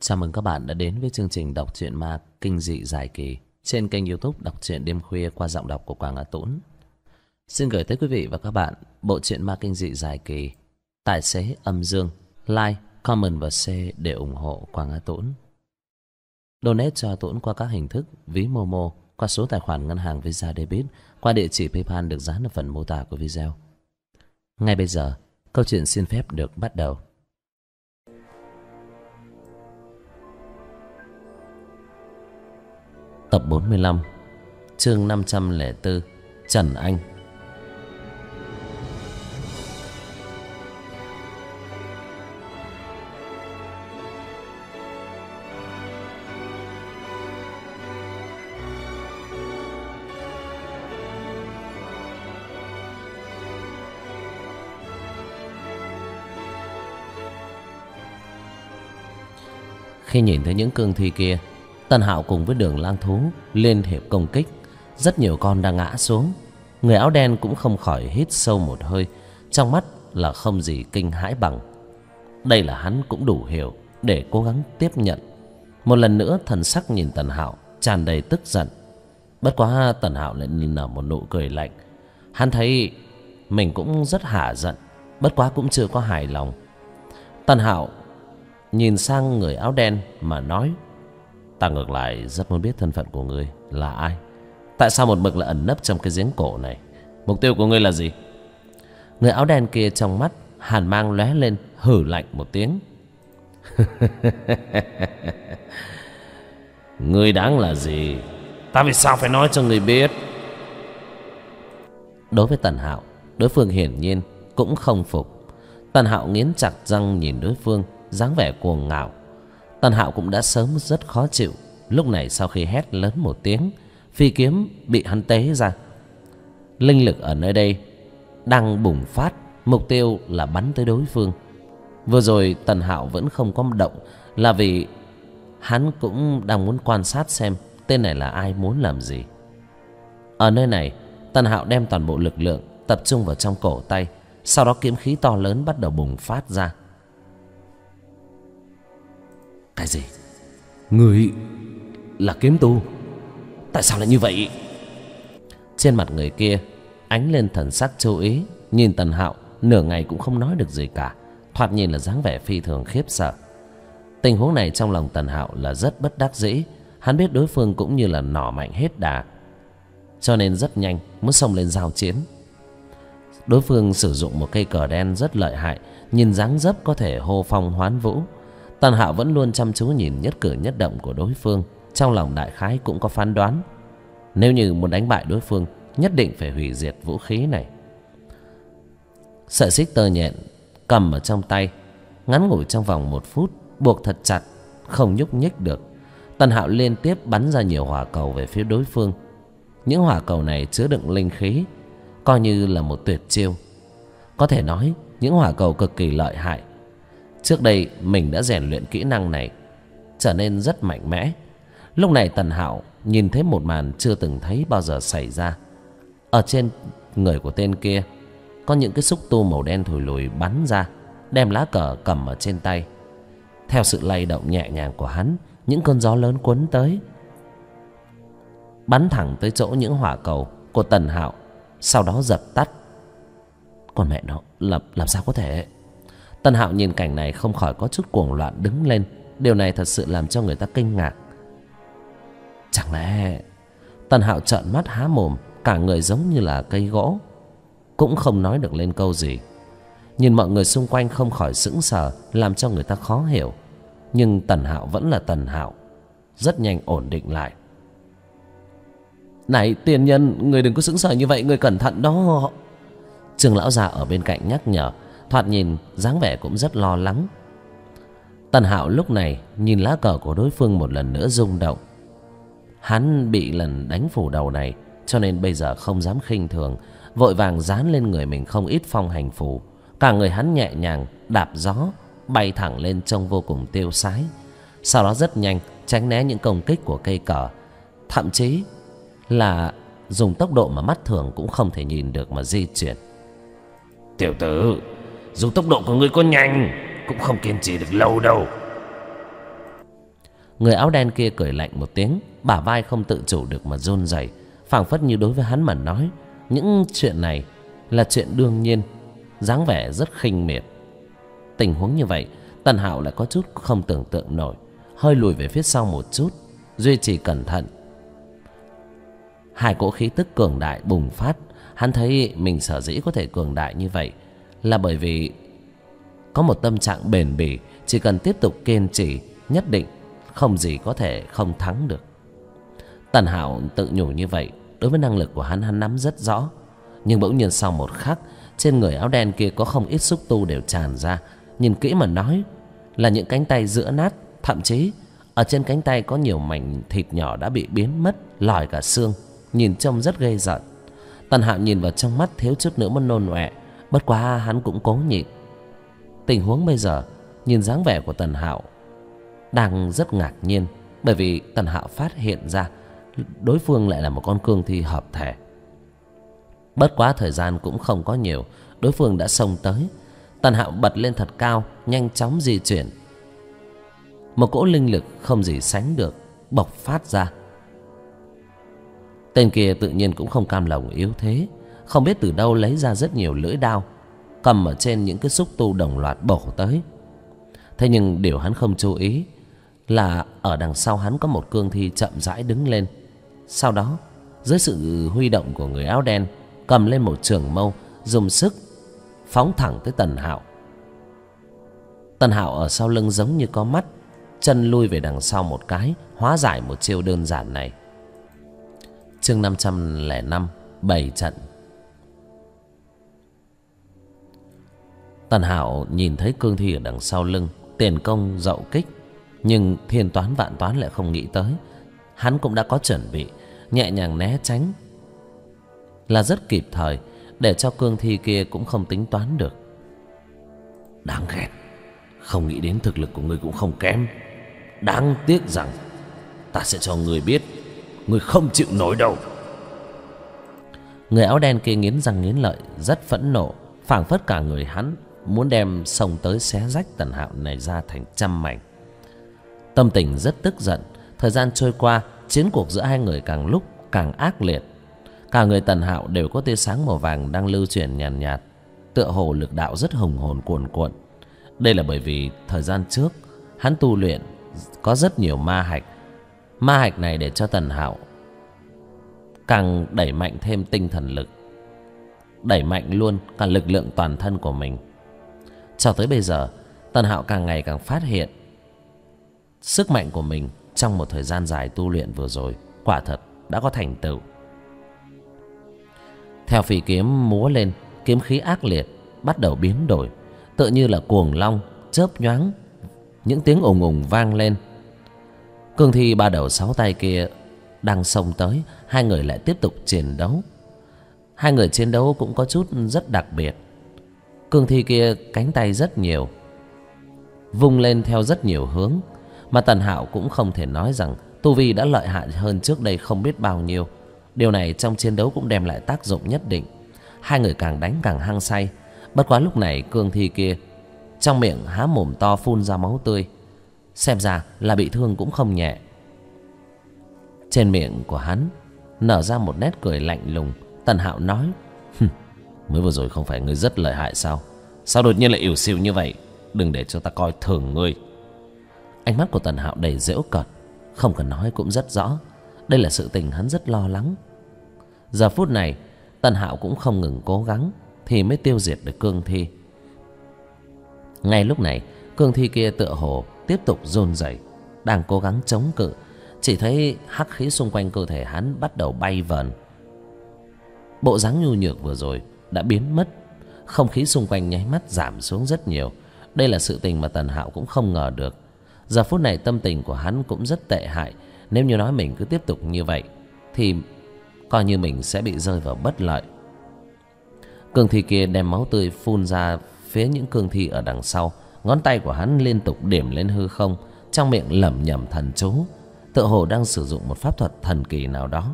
Chào mừng các bạn đã đến với chương trình đọc truyện ma kinh dị dài kỳ trên kênh YouTube Đọc truyện đêm khuya qua giọng đọc của Quảng Á Tũng. Xin gửi tới quý vị và các bạn bộ truyện ma kinh dị dài kỳ Tài xế âm dương. Like, comment và share để ủng hộ Quảng Á Tũng. Donate cho Tũng qua các hình thức ví Momo, qua số tài khoản ngân hàng Visa Debit, qua địa chỉ PayPal được dán ở phần mô tả của video. Ngay bây giờ, câu chuyện xin phép được bắt đầu. Tập 45, chương 504, Trần Anh. Khi nhìn thấy những cương thi kia, Tân Hạo cùng với Đường Lang Thú liên hiệp công kích. Rất nhiều con đang ngã xuống. Người áo đen cũng không khỏi hít sâu một hơi, trong mắt là không gì kinh hãi bằng. Đây là hắn cũng đủ hiểu để cố gắng tiếp nhận. Một lần nữa thần sắc nhìn Tần Hạo tràn đầy tức giận. Bất quá Tần Hạo lại nở một nụ cười lạnh. Hắn thấy mình cũng rất hả giận, bất quá cũng chưa có hài lòng. Tần Hạo nhìn sang người áo đen mà nói: "Ta ngược lại rất muốn biết thân phận của ngươi là ai. Tại sao một mực lại ẩn nấp trong cái giếng cổ này? Mục tiêu của ngươi là gì?" Người áo đen kia trong mắt hàn mang lóe lên, hử lạnh một tiếng. "Ngươi đáng là gì? Ta vì sao phải nói cho ngươi biết?" Đối với Tần Hạo, đối phương hiển nhiên cũng không phục. Tần Hạo nghiến chặt răng nhìn đối phương, dáng vẻ cuồng ngạo. Tần Hạo cũng đã sớm rất khó chịu. Lúc này sau khi hét lớn một tiếng, phi kiếm bị hắn tế ra. Linh lực ở nơi đây đang bùng phát, mục tiêu là bắn tới đối phương. Vừa rồi Tần Hạo vẫn không có động là vì hắn cũng đang muốn quan sát xem tên này là ai, muốn làm gì. Ở nơi này, Tần Hạo đem toàn bộ lực lượng tập trung vào trong cổ tay, sau đó kiếm khí to lớn bắt đầu bùng phát ra. "Cái gì? Người là kiếm tu? Tại sao lại như vậy?" Trên mặt người kia ánh lên thần sắc châu ý, nhìn Tần Hạo nửa ngày cũng không nói được gì cả, thoạt nhìn là dáng vẻ phi thường khiếp sợ. Tình huống này trong lòng Tần Hạo là rất bất đắc dĩ. Hắn biết đối phương cũng như là nỏ mạnh hết đà, cho nên rất nhanh muốn xông lên giao chiến. Đối phương sử dụng một cây cờ đen rất lợi hại, nhìn dáng dấp có thể hô phong hoán vũ. Tần Hạo vẫn luôn chăm chú nhìn nhất cử nhất động của đối phương, trong lòng đại khái cũng có phán đoán. Nếu như muốn đánh bại đối phương, nhất định phải hủy diệt vũ khí này. Sợi xích tơ nhện cầm ở trong tay, ngắn ngủi trong vòng 1 phút buộc thật chặt, không nhúc nhích được. Tần Hạo liên tiếp bắn ra nhiều hỏa cầu về phía đối phương. Những hỏa cầu này chứa đựng linh khí, coi như là một tuyệt chiêu. Có thể nói những hỏa cầu cực kỳ lợi hại. Trước đây mình đã rèn luyện kỹ năng này, trở nên rất mạnh mẽ. Lúc này Tần Hạo nhìn thấy một màn chưa từng thấy bao giờ xảy ra. Ở trên người của tên kia có những cái xúc tu màu đen thùi lùi bắn ra, đem lá cờ cầm ở trên tay. Theo sự lay động nhẹ nhàng của hắn, những cơn gió lớn cuốn tới, bắn thẳng tới chỗ những hỏa cầu của Tần Hạo, sau đó dập tắt. Còn mẹ nó, làm sao có thể? Tần Hạo nhìn cảnh này không khỏi có chút cuồng loạn đứng lên. Điều này thật sự làm cho người ta kinh ngạc. Chẳng lẽ... Tần Hạo trợn mắt há mồm, cả người giống như là cây gỗ, cũng không nói được lên câu gì. Nhìn mọi người xung quanh không khỏi sững sờ, làm cho người ta khó hiểu. Nhưng Tần Hạo vẫn là Tần Hạo, rất nhanh ổn định lại. "Này tiền nhân, người đừng có sững sờ như vậy, người cẩn thận đó." Trương lão già ở bên cạnh nhắc nhở, thoạt nhìn dáng vẻ cũng rất lo lắng. Tần Hạo lúc này nhìn lá cờ của đối phương một lần nữa rung động. Hắn bị lần đánh phủ đầu này, cho nên bây giờ không dám khinh thường, vội vàng dán lên người mình không ít phong hành phù. Cả người hắn nhẹ nhàng đạp gió bay thẳng lên, trông vô cùng tiêu sái. Sau đó rất nhanh tránh né những công kích của cây cờ, thậm chí là dùng tốc độ mà mắt thường cũng không thể nhìn được mà di chuyển. "Tiểu tử, dù tốc độ của ngươi có nhanh cũng không kiên trì được lâu đâu." Người áo đen kia cười lạnh một tiếng, bả vai không tự chủ được mà run rẩy, phảng phất như đối với hắn mà nói những chuyện này là chuyện đương nhiên, dáng vẻ rất khinh miệt. Tình huống như vậy, Tần Hạo lại có chút không tưởng tượng nổi, hơi lùi về phía sau một chút, duy trì cẩn thận. Hai cỗ khí tức cường đại bùng phát. Hắn thấy mình sở dĩ có thể cường đại như vậy là bởi vì có một tâm trạng bền bỉ, chỉ cần tiếp tục kiên trì, nhất định không gì có thể không thắng được. Tần Hạo tự nhủ như vậy. Đối với năng lực của hắn nắm rất rõ. Nhưng bỗng nhiên sau một khắc, trên người áo đen kia có không ít xúc tu đều tràn ra. Nhìn kỹ mà nói là những cánh tay giữa nát, thậm chí ở trên cánh tay có nhiều mảnh thịt nhỏ đã bị biến mất, lòi cả xương, nhìn trông rất ghê rợn. Tần Hạo nhìn vào trong mắt thiếu chút nữa muốn nôn ọe, bất quá hắn cũng cố nhịn. Tình huống bây giờ, nhìn dáng vẻ của Tần Hạo đang rất ngạc nhiên, bởi vì Tần Hạo phát hiện ra đối phương lại là một con cương thi hợp thể. Bất quá thời gian cũng không có nhiều, đối phương đã xông tới. Tần Hạo bật lên thật cao, nhanh chóng di chuyển. Một cỗ linh lực không gì sánh được bộc phát ra. Tên kia tự nhiên cũng không cam lòng yếu thế, không biết từ đâu lấy ra rất nhiều lưỡi đao, cầm ở trên những cái xúc tu đồng loạt bổ tới. Thế nhưng điều hắn không chú ý là ở đằng sau hắn có một cương thi chậm rãi đứng lên. Sau đó, dưới sự huy động của người áo đen, cầm lên một trường mâu, dùng sức phóng thẳng tới Tần Hạo. Tần Hạo ở sau lưng giống như có mắt, chân lui về đằng sau một cái, hóa giải một chiêu đơn giản này. Chương 505, 7 trận. Tần Hạo nhìn thấy cương thi ở đằng sau lưng, tiền công dậu kích, nhưng thiên toán vạn toán lại không nghĩ tới. Hắn cũng đã có chuẩn bị, nhẹ nhàng né tránh là rất kịp thời, để cho cương thi kia cũng không tính toán được. Đáng ghét, không nghĩ đến thực lực của ngươi cũng không kém. Đáng tiếc rằng ta sẽ cho ngươi biết, ngươi không chịu nổi đâu. Người áo đen kia nghiến răng nghiến lợi, rất phẫn nộ, phảng phất cả người hắn muốn đem xông tới xé rách Tần Hạo này ra thành trăm mảnh. Tâm tình rất tức giận. Thời gian trôi qua, chiến cuộc giữa hai người càng lúc càng ác liệt. Cả người Tần Hạo đều có tia sáng màu vàng đang lưu chuyển nhàn nhạt, tựa hồ lực đạo rất hùng hồn cuồn cuộn. Đây là bởi vì thời gian trước hắn tu luyện có rất nhiều ma hạch. Ma hạch này để cho Tần Hạo càng đẩy mạnh thêm tinh thần lực, đẩy mạnh luôn cả lực lượng toàn thân của mình. Cho tới bây giờ, Tần Hạo càng ngày càng phát hiện sức mạnh của mình trong một thời gian dài tu luyện vừa rồi quả thật đã có thành tựu. Theo phi kiếm múa lên, kiếm khí ác liệt bắt đầu biến đổi, tựa như là cuồng long chớp nhoáng, những tiếng ùng ùng vang lên. Cương thi ba đầu sáu tay kia đang xông tới, hai người lại tiếp tục chiến đấu. Hai người chiến đấu cũng có chút rất đặc biệt. Cương thi kia cánh tay rất nhiều, vung lên theo rất nhiều hướng, mà Tần Hạo cũng không thể nói rằng tu vi đã lợi hại hơn trước đây không biết bao nhiêu. Điều này trong chiến đấu cũng đem lại tác dụng nhất định. Hai người càng đánh càng hăng say. Bất quá lúc này cương thi kia trong miệng há mồm to phun ra máu tươi, xem ra là bị thương cũng không nhẹ. Trên miệng của hắn nở ra một nét cười lạnh lùng. Tần Hạo nói: mới vừa rồi không phải ngươi rất lợi hại sao? Sao đột nhiên lại ỉu xìu như vậy? Đừng để cho ta coi thường ngươi. Ánh mắt của Tần Hạo đầy giễu cợt, không cần nói cũng rất rõ, đây là sự tình hắn rất lo lắng. Giờ phút này Tần Hạo cũng không ngừng cố gắng thì mới tiêu diệt được cương thi. Ngay lúc này cương thi kia tựa hồ tiếp tục run rẩy, đang cố gắng chống cự. Chỉ thấy hắc khí xung quanh cơ thể hắn bắt đầu bay vần. Bộ dáng nhu nhược vừa rồi đã biến mất, không khí xung quanh nháy mắt giảm xuống rất nhiều. Đây là sự tình mà Tần Hạo cũng không ngờ được. Giờ phút này tâm tình của hắn cũng rất tệ hại. Nếu như nói mình cứ tiếp tục như vậy thì coi như mình sẽ bị rơi vào bất lợi. Cương thi kia đem máu tươi phun ra phía những cương thi ở đằng sau. Ngón tay của hắn liên tục điểm lên hư không, trong miệng lẩm nhẩm thần chú, tựa hồ đang sử dụng một pháp thuật thần kỳ nào đó.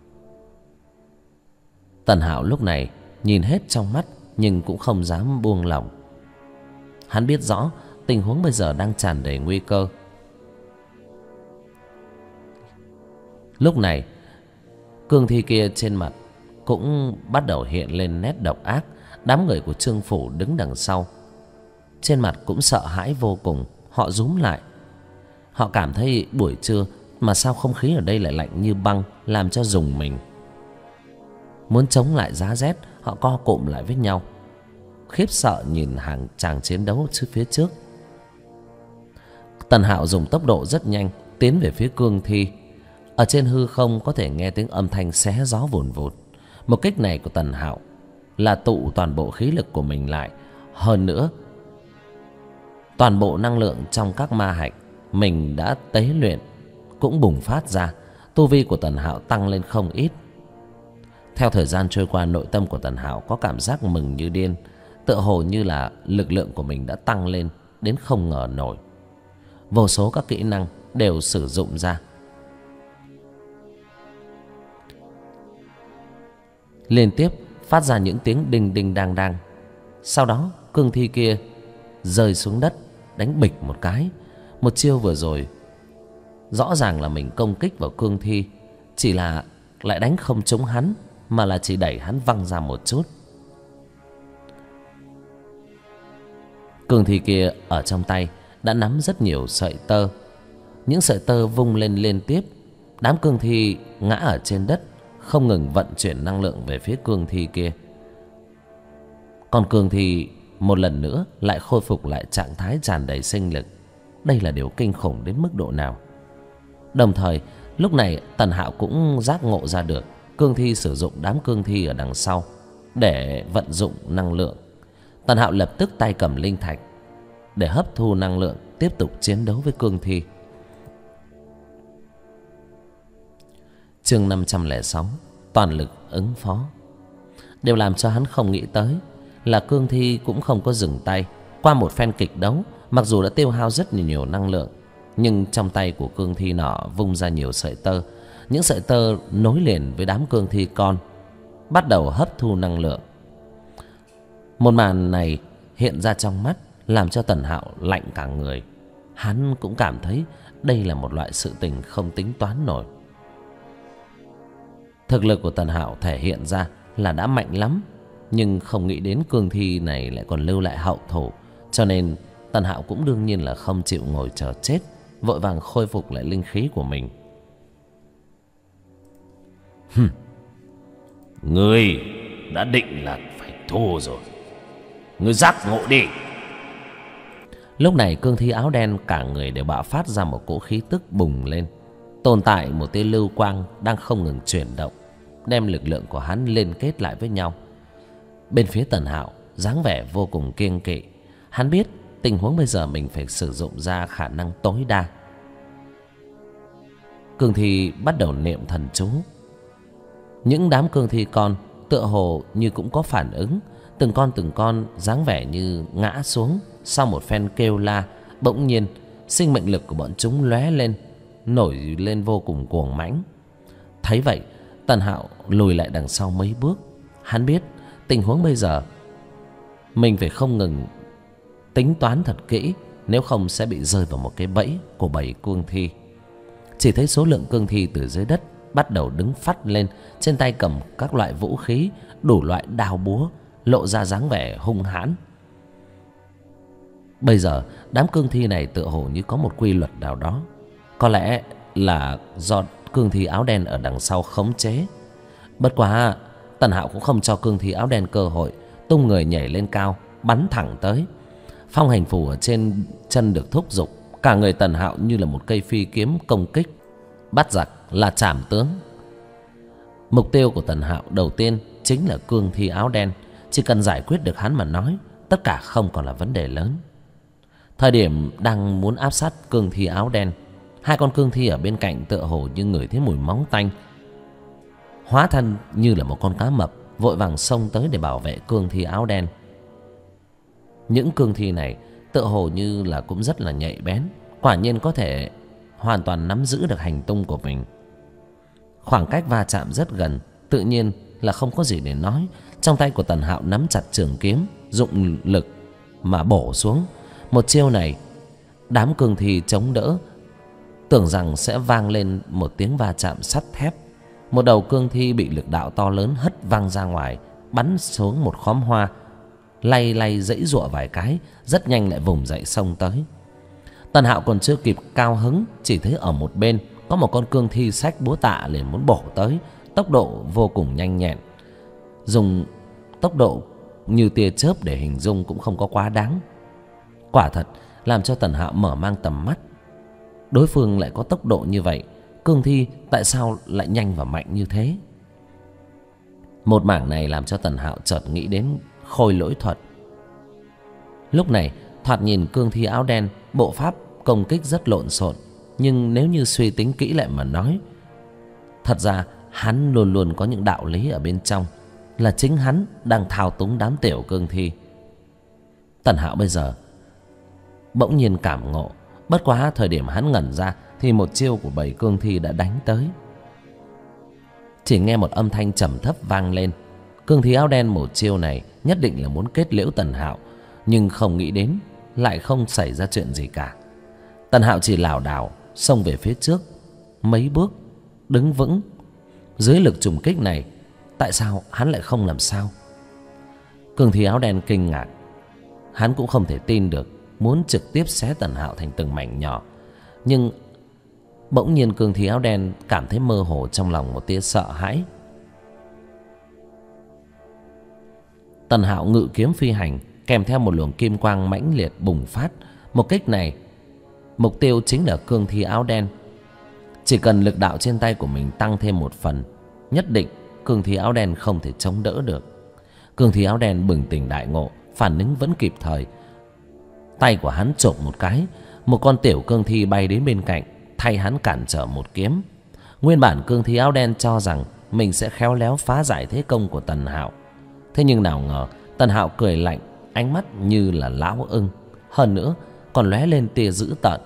Tần Hạo lúc này nhìn hết trong mắt nhưng cũng không dám buông lỏng. Hắn biết rõ tình huống bây giờ đang tràn đầy nguy cơ. Lúc này cương thi kia trên mặt cũng bắt đầu hiện lên nét độc ác. Đám người của Trương Phủ đứng đằng sau, trên mặt cũng sợ hãi vô cùng. Họ rúm lại. Họ cảm thấy buổi trưa mà sao không khí ở đây lại lạnh như băng, làm cho rùng mình. Muốn chống lại giá rét, họ co cụm lại với nhau, khiếp sợ nhìn hàng chàng chiến đấu phía trước. Tần Hạo dùng tốc độ rất nhanh tiến về phía cương thi. Ở trên hư không có thể nghe tiếng âm thanh xé gió vùn vụt. Một kích này của Tần Hạo là tụ toàn bộ khí lực của mình lại. Hơn nữa, toàn bộ năng lượng trong các ma hạch mình đã tế luyện cũng bùng phát ra. Tu vi của Tần Hạo tăng lên không ít. Theo thời gian trôi qua, nội tâm của Tần Hạo có cảm giác mừng như điên, tựa hồ như là lực lượng của mình đã tăng lên đến không ngờ nổi. Vô số các kỹ năng đều sử dụng ra, liên tiếp phát ra những tiếng đinh đinh đang đang. Sau đó cương thi kia rơi xuống đất, đánh bịch một cái. Một chiêu vừa rồi rõ ràng là mình công kích vào cương thi, chỉ là lại đánh không trúng hắn, mà là chỉ đẩy hắn văng ra một chút. Cương thi kia ở trong tay đã nắm rất nhiều sợi tơ. Những sợi tơ vung lên liên tiếp. Đám cương thi ngã ở trên đất, không ngừng vận chuyển năng lượng về phía cương thi kia. Còn cương thi một lần nữa lại khôi phục lại trạng thái tràn đầy sinh lực. Đây là điều kinh khủng đến mức độ nào. Đồng thời lúc này Tần Hạo cũng giác ngộ ra được cương thi sử dụng đám cương thi ở đằng sau để vận dụng năng lượng. Tần Hạo lập tức tay cầm linh thạch để hấp thu năng lượng, tiếp tục chiến đấu với cương thi. Chương 506, toàn lực ứng phó. Điều làm cho hắn không nghĩ tới là cương thi cũng không có dừng tay. Qua một phen kịch đấu, mặc dù đã tiêu hao rất nhiều năng lượng, nhưng trong tay của cương thi nọ vung ra nhiều sợi tơ. Những sợi tơ nối liền với đám cương thi con, bắt đầu hấp thu năng lượng. Một màn này hiện ra trong mắt, làm cho Tần Hạo lạnh cả người. Hắn cũng cảm thấy đây là một loại sự tình không tính toán nổi. Thực lực của Tần Hạo thể hiện ra là đã mạnh lắm, nhưng không nghĩ đến cương thi này lại còn lưu lại hậu thủ, cho nên Tần Hạo cũng đương nhiên là không chịu ngồi chờ chết, vội vàng khôi phục lại linh khí của mình. Ngươi đã định là phải thua rồi, ngươi giác ngộ đi. Lúc này cương thi áo đen cả người đều bạo phát ra một cỗ khí tức bùng lên. Tồn tại một tia lưu quang đang không ngừng chuyển động, đem lực lượng của hắn liên kết lại với nhau. Bên phía Tần Hạo dáng vẻ vô cùng kiêng kỵ. Hắn biết tình huống bây giờ mình phải sử dụng ra khả năng tối đa. Cương thi bắt đầu niệm thần chú. Những đám cương thi con tựa hồ như cũng có phản ứng. Từng con dáng vẻ như ngã xuống. Sau một phen kêu la, bỗng nhiên sinh mệnh lực của bọn chúng lóe lên, nổi lên vô cùng cuồng mãnh. Thấy vậy, Tần Hạo lùi lại đằng sau mấy bước. Hắn biết tình huống bây giờ mình phải không ngừng tính toán thật kỹ, nếu không sẽ bị rơi vào một cái bẫy của bầy cương thi. Chỉ thấy số lượng cương thi từ dưới đất bắt đầu đứng phắt lên, trên tay cầm các loại vũ khí, đủ loại đao búa, lộ ra dáng vẻ hung hãn. Bây giờ đám cương thi này tựa hồ như có một quy luật nào đó, có lẽ là do cương thi áo đen ở đằng sau khống chế. Bất quá Tần Hạo cũng không cho cương thi áo đen cơ hội, tung người nhảy lên cao, bắn thẳng tới. Phong hành phù ở trên chân được thúc giục, cả người Tần Hạo như là một cây phi kiếm công kích. Bắt giặc là trảm tướng. Mục tiêu của Tần Hạo đầu tiên chính là cương thi áo đen. Chỉ cần giải quyết được hắn mà nói, tất cả không còn là vấn đề lớn. Thời điểm đang muốn áp sát cương thi áo đen, hai con cương thi ở bên cạnh tựa hồ như ngửi thấy mùi máu tanh, hóa thân như là một con cá mập, vội vàng xông tới để bảo vệ cương thi áo đen. Những cương thi này tựa hồ như là cũng rất là nhạy bén, quả nhiên có thể hoàn toàn nắm giữ được hành tung của mình. Khoảng cách va chạm rất gần, tự nhiên là không có gì để nói. Trong tay của Tần Hạo nắm chặt trường kiếm, dụng lực mà bổ xuống. Một chiêu này đám cương thi chống đỡ tưởng rằng sẽ vang lên một tiếng va chạm sắt thép. Một đầu cương thi bị lực đạo to lớn hất văng ra ngoài, bắn xuống một khóm hoa, lay lay giãy giụa vài cái, rất nhanh lại vùng dậy xông tới. Tần Hạo còn chưa kịp cao hứng, chỉ thấy ở một bên có một con cương thi xách búa tạ liền muốn bổ tới, tốc độ vô cùng nhanh nhẹn. Dùng tốc độ như tia chớp để hình dung cũng không có quá đáng. Quả thật làm cho Tần Hạo mở mang tầm mắt. Đối phương lại có tốc độ như vậy, cương thi tại sao lại nhanh và mạnh như thế? Một mảng này làm cho Tần Hạo chợt nghĩ đến khôi lỗi thuật. Lúc này thoạt nhìn cương thi áo đen bộ pháp công kích rất lộn xộn, nhưng nếu như suy tính kỹ lại mà nói, thật ra hắn luôn luôn có những đạo lý ở bên trong, là chính hắn đang thao túng đám tiểu cương thi. Tần Hạo bây giờ bỗng nhiên cảm ngộ, bất quá thời điểm hắn ngẩn ra thì một chiêu của bầy cương thi đã đánh tới. Chỉ nghe một âm thanh trầm thấp vang lên. Cương thi áo đen một chiêu này nhất định là muốn kết liễu Tần Hạo, nhưng không nghĩ đến lại không xảy ra chuyện gì cả. Tần Hạo chỉ lảo đảo xông về phía trước mấy bước, đứng vững. Dưới lực trùng kích này, tại sao hắn lại không làm sao? Cương thi áo đen kinh ngạc, hắn cũng không thể tin được, muốn trực tiếp xé Tần Hạo thành từng mảnh nhỏ. Nhưng bỗng nhiên cương thi áo đen cảm thấy mơ hồ trong lòng một tia sợ hãi. Tần Hạo ngự kiếm phi hành, kèm theo một luồng kim quang mãnh liệt bùng phát. Một kích này mục tiêu chính là cương thi áo đen. Chỉ cần lực đạo trên tay của mình tăng thêm một phần, nhất định cương thi áo đen không thể chống đỡ được. Cương thi áo đen bừng tỉnh đại ngộ, phản ứng vẫn kịp thời. Tay của hắn chộp một cái, một con tiểu cương thi bay đến bên cạnh, thay hắn cản trở một kiếm. Nguyên bản cương thi áo đen cho rằng mình sẽ khéo léo phá giải thế công của Tần Hạo. Thế nhưng nào ngờ Tần Hạo cười lạnh, ánh mắt như là lão ưng, hơn nữa còn lóe lên tia dữ tợn.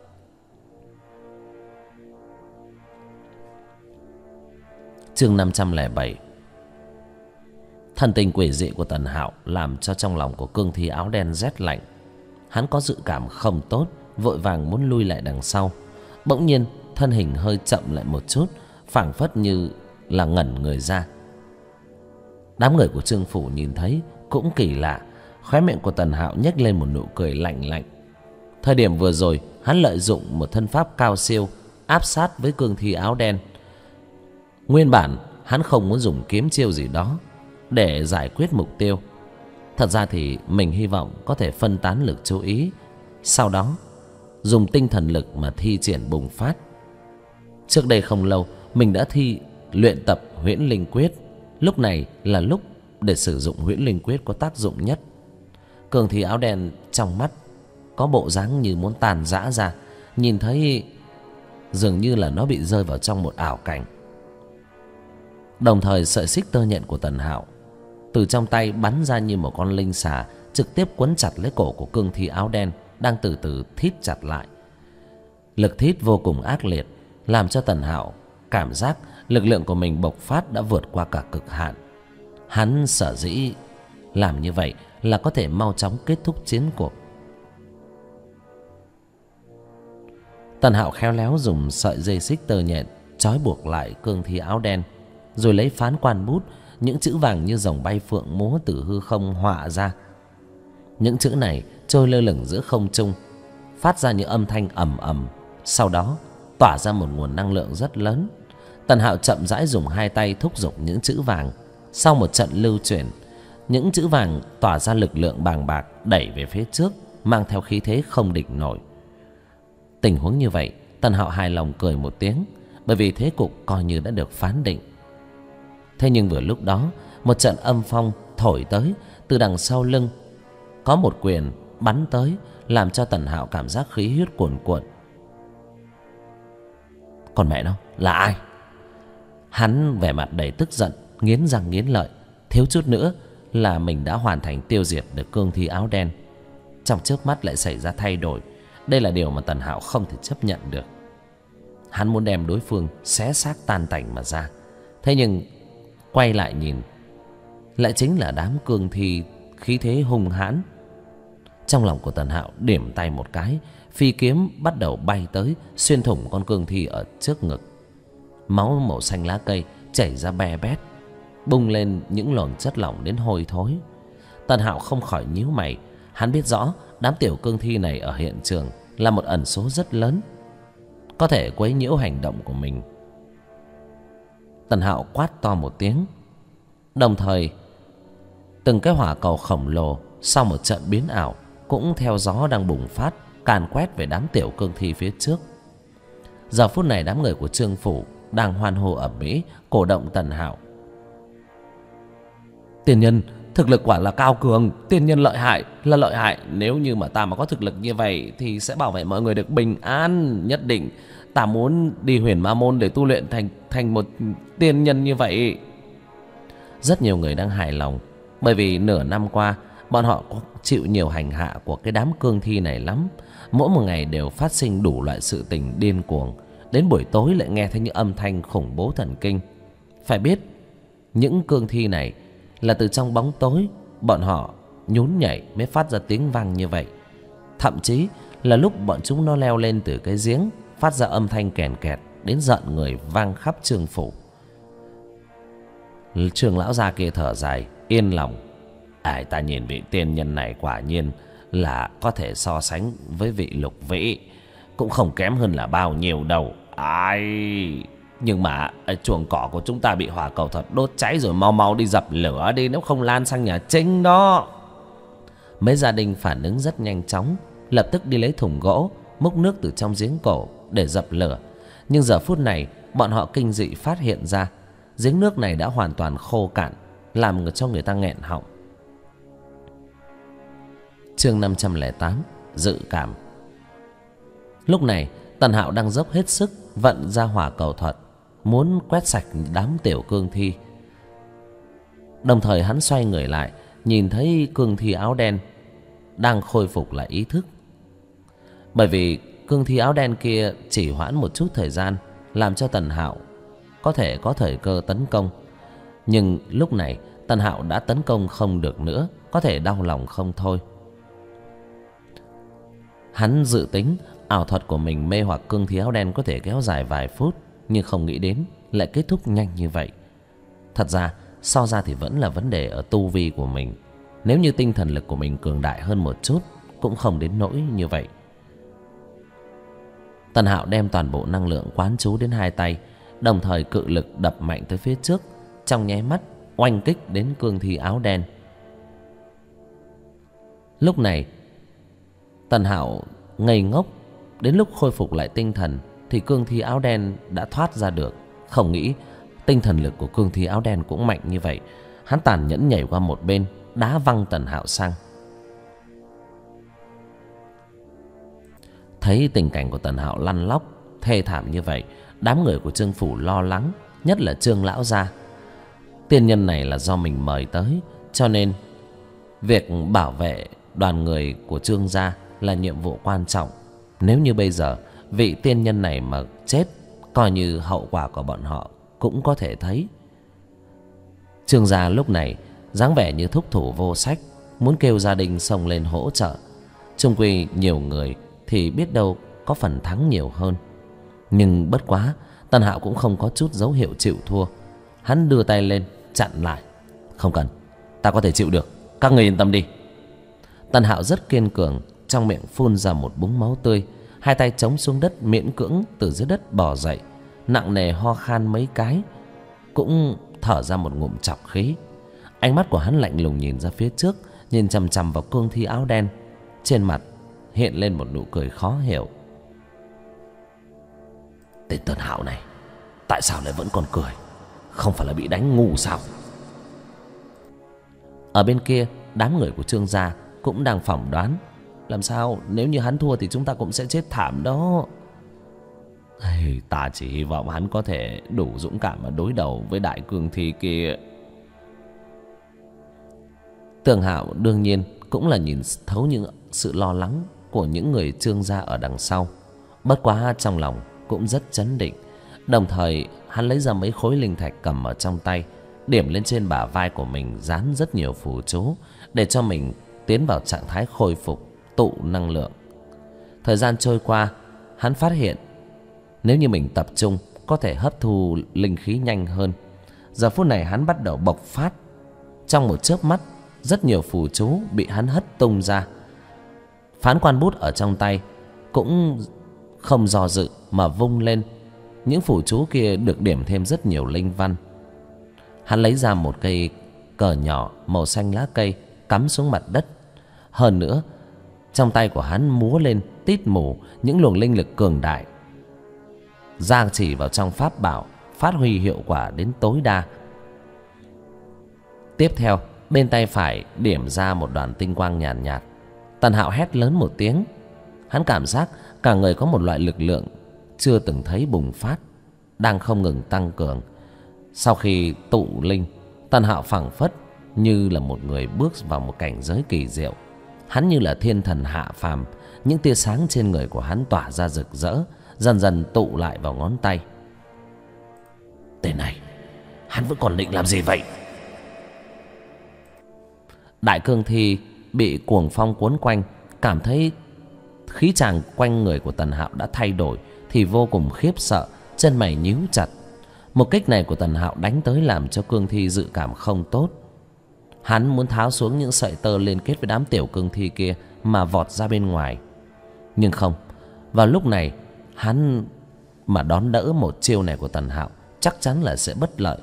Chương 507. Thần tình quỷ dị của Tần Hạo làm cho trong lòng của cương thi áo đen rét lạnh. Hắn có dự cảm không tốt, vội vàng muốn lui lại đằng sau. Bỗng nhiên thân hình hơi chậm lại một chút, phảng phất như là ngẩn người ra. Đám người của Trương Phủ nhìn thấy cũng kỳ lạ, khóe miệng của Tần Hạo nhếch lên một nụ cười lạnh lạnh. Thời điểm vừa rồi hắn lợi dụng một thân pháp cao siêu áp sát với cương thi áo đen. Nguyên bản hắn không muốn dùng kiếm chiêu gì đó để giải quyết mục tiêu. Thật ra thì mình hy vọng có thể phân tán lực chú ý, sau đó dùng tinh thần lực mà thi triển bùng phát. Trước đây không lâu mình đã luyện tập Huyễn Linh Quyết, lúc này là lúc để sử dụng Huyễn Linh Quyết có tác dụng nhất. Cương thi áo đen trong mắt có bộ dáng như muốn tàn rã ra, nhìn thấy dường như là nó bị rơi vào trong một ảo cảnh. Đồng thời sợi xích tơ nhện của Tần Hạo từ trong tay bắn ra như một con linh xà, trực tiếp quấn chặt lấy cổ của cương thi áo đen đang từ từ thít chặt lại. Lực thít vô cùng ác liệt, làm cho Tần Hạo cảm giác lực lượng của mình bộc phát đã vượt qua cả cực hạn. Hắn sở dĩ làm như vậy là có thể mau chóng kết thúc chiến cuộc. Tần Hạo khéo léo dùng sợi dây xích tơ nhện trói buộc lại cương thi áo đen, rồi lấy phán quan bút, những chữ vàng như rồng bay phượng múa từ hư không họa ra. Những chữ này trôi lơ lửng giữa không trung, phát ra những âm thanh ầm ầm, sau đó tỏa ra một nguồn năng lượng rất lớn. Tần Hạo chậm rãi dùng hai tay thúc giục những chữ vàng. Sau một trận lưu chuyển, những chữ vàng tỏa ra lực lượng bàng bạc đẩy về phía trước, mang theo khí thế không địch nổi. Tình huống như vậy, Tần Hạo hài lòng cười một tiếng, bởi vì thế cục coi như đã được phán định. Thế nhưng vừa lúc đó, một trận âm phong thổi tới từ đằng sau lưng, có một quyền bắn tới, làm cho Tần Hạo cảm giác khí huyết cuồn cuộn. Còn mẹ nó là ai? Hắn vẻ mặt đầy tức giận, nghiến răng nghiến lợi, thiếu chút nữa là mình đã hoàn thành tiêu diệt được cương thi áo đen. Trong chớp mắt lại xảy ra thay đổi, đây là điều mà Tần Hạo không thể chấp nhận được. Hắn muốn đem đối phương xé xác tan tành mà ra. Thế nhưng quay lại nhìn, lại chính là đám cương thi khí thế hung hãn. Trong lòng của Tần Hạo điểm tay một cái, phi kiếm bắt đầu bay tới, xuyên thủng con cương thi ở trước ngực. Máu màu xanh lá cây chảy ra be bét, bung lên những luồng chất lỏng đến hôi thối. Tần Hạo không khỏi nhíu mày. Hắn biết rõ đám tiểu cương thi này ở hiện trường là một ẩn số rất lớn, có thể quấy nhiễu hành động của mình. Tần Hạo quát to một tiếng, đồng thời từng cái hỏa cầu khổng lồ sau một trận biến ảo cũng theo gió đang bùng phát càn quét về đám tiểu cương thi phía trước. Giờ phút này đám người của Trương phủ đang hoan hô ầm ĩ, cổ động Tần Hạo. Tiên nhân thực lực quả là cao cường, tiên nhân lợi hại là lợi hại. Nếu như mà ta mà có thực lực như vậy thì sẽ bảo vệ mọi người được bình an. Nhất định ta muốn đi Huyền Ma môn để tu luyện thành một tiên nhân như vậy. Rất nhiều người đang hài lòng, bởi vì nửa năm qua bọn họ có chịu nhiều hành hạ của cái đám cương thi này lắm. Mỗi một ngày đều phát sinh đủ loại sự tình điên cuồng, đến buổi tối lại nghe thấy những âm thanh khủng bố thần kinh. Phải biết những cương thi này là từ trong bóng tối bọn họ nhún nhảy mới phát ra tiếng vang như vậy. Thậm chí là lúc bọn chúng nó leo lên từ cái giếng, phát ra âm thanh kèn kẹt đến giận người vang khắp Trương phủ. Trương lão gia kia thở dài yên lòng. Ai ta nhìn vị tiên nhân này quả nhiên là có thể so sánh với vị Lục Vĩ, cũng không kém hơn là bao nhiêu đâu. Ai, nhưng mà chuồng cỏ của chúng ta bị hỏa cầu thuật đốt cháy rồi, mau mau đi dập lửa đi, nếu không lan sang nhà Trinh đó. Mấy gia đình phản ứng rất nhanh chóng, lập tức đi lấy thùng gỗ múc nước từ trong giếng cổ để dập lửa. Nhưng giờ phút này bọn họ kinh dị phát hiện ra giếng nước này đã hoàn toàn khô cạn, làm cho người ta nghẹn họng. Chương 508 dự cảm. Lúc này Tần Hạo đang dốc hết sức vận ra hỏa cầu thuật, muốn quét sạch đám tiểu cương thi. Đồng thời hắn xoay người lại, nhìn thấy cương thi áo đen đang khôi phục lại ý thức. Bởi vì cương thi áo đen kia chỉ hoãn một chút thời gian, làm cho Tần Hạo có thể có thời cơ tấn công. Nhưng lúc này Tần Hạo đã tấn công không được nữa, có thể đau lòng không thôi. Hắn dự tính ảo thuật của mình mê hoặc cương thi áo đen có thể kéo dài vài phút, nhưng không nghĩ đến lại kết thúc nhanh như vậy. Thật ra so ra thì vẫn là vấn đề ở tu vi của mình. Nếu như tinh thần lực của mình cường đại hơn một chút cũng không đến nỗi như vậy. Tần Hạo đem toàn bộ năng lượng quán chú đến hai tay, đồng thời cự lực đập mạnh tới phía trước, trong nháy mắt oanh kích đến cương thi áo đen. Lúc này Tần Hạo ngây ngốc, đến lúc khôi phục lại tinh thần thì cương thi áo đen đã thoát ra được. Không nghĩ tinh thần lực của cương thi áo đen cũng mạnh như vậy. Hắn tàn nhẫn nhảy qua một bên, đá văng Tần Hạo sang. Thấy tình cảnh của Tần Hạo lăn lóc thê thảm như vậy, đám người của Trương phủ lo lắng, nhất là Trương lão gia. Tiên nhân này là do mình mời tới, cho nên việc bảo vệ đoàn người của Trương gia là nhiệm vụ quan trọng. Nếu như bây giờ vị tiên nhân này mà chết, coi như hậu quả của bọn họ cũng có thể thấy. Trương gia lúc này dáng vẻ như thúc thủ vô sách, muốn kêu gia đình xông lên hỗ trợ. Chung quy nhiều người thì biết đâu có phần thắng nhiều hơn. Nhưng bất quá Tần Hạo cũng không có chút dấu hiệu chịu thua. Hắn đưa tay lên chặn lại. Không cần, ta có thể chịu được, các người yên tâm đi. Tần Hạo rất kiên cường, trong miệng phun ra một búng máu tươi, hai tay chống xuống đất, miễn cưỡng từ dưới đất bò dậy, nặng nề ho khan mấy cái, cũng thở ra một ngụm trọc khí. Ánh mắt của hắn lạnh lùng nhìn ra phía trước, nhìn chằm chằm vào cương thi áo đen. Trên mặt hiện lên một nụ cười khó hiểu. Tên Tần Hạo này tại sao lại vẫn còn cười? Không phải là bị đánh ngu sao? Ở bên kia đám người của Trương gia cũng đang phỏng đoán, làm sao nếu như hắn thua thì chúng ta cũng sẽ chết thảm đó. Ta chỉ hy vọng hắn có thể đủ dũng cảm mà đối đầu với đại cương thi kia. Tường Hạo đương nhiên cũng là nhìn thấu những sự lo lắng của những người Trương gia ở đằng sau. Bất quá trong lòng cũng rất chấn định. Đồng thời hắn lấy ra mấy khối linh thạch cầm ở trong tay, điểm lên trên bả vai của mình, dán rất nhiều phù chú để cho mình tiến vào trạng thái khôi phục, tụ năng lượng. Thời gian trôi qua, hắn phát hiện nếu như mình tập trung có thể hấp thu linh khí nhanh hơn. Giờ phút này hắn bắt đầu bộc phát. Trong một chớp mắt, rất nhiều phù chú bị hắn hất tung ra. Phán quan bút ở trong tay cũng không do dự mà vung lên. Những phù chú kia được điểm thêm rất nhiều linh văn. Hắn lấy ra một cây cờ nhỏ màu xanh lá cây cắm xuống mặt đất. Hơn nữa, trong tay của hắn múa lên tít mù những luồng linh lực cường đại, giang chỉ vào trong pháp bảo, phát huy hiệu quả đến tối đa. Tiếp theo, bên tay phải điểm ra một đoàn tinh quang nhàn nhạt. Tần Hạo hét lớn một tiếng. Hắn cảm giác cả người có một loại lực lượng chưa từng thấy bùng phát, đang không ngừng tăng cường. Sau khi tụ linh, Tần Hạo phảng phất như là một người bước vào một cảnh giới kỳ diệu. Hắn như là thiên thần hạ phàm. Những tia sáng trên người của hắn tỏa ra rực rỡ, dần dần tụ lại vào ngón tay. Tên này, hắn vẫn còn định làm gì vậy? Đại cương thi bị cuồng phong cuốn quanh, cảm thấy khí tràng quanh người của Tần Hạo đã thay đổi thì vô cùng khiếp sợ, chân mày nhíu chặt. Một kích này của Tần Hạo đánh tới làm cho cương thi dự cảm không tốt. Hắn muốn tháo xuống những sợi tơ liên kết với đám tiểu cương thi kia mà vọt ra bên ngoài. Nhưng không, vào lúc này hắn mà đón đỡ một chiêu này của Tần Hạo chắc chắn là sẽ bất lợi.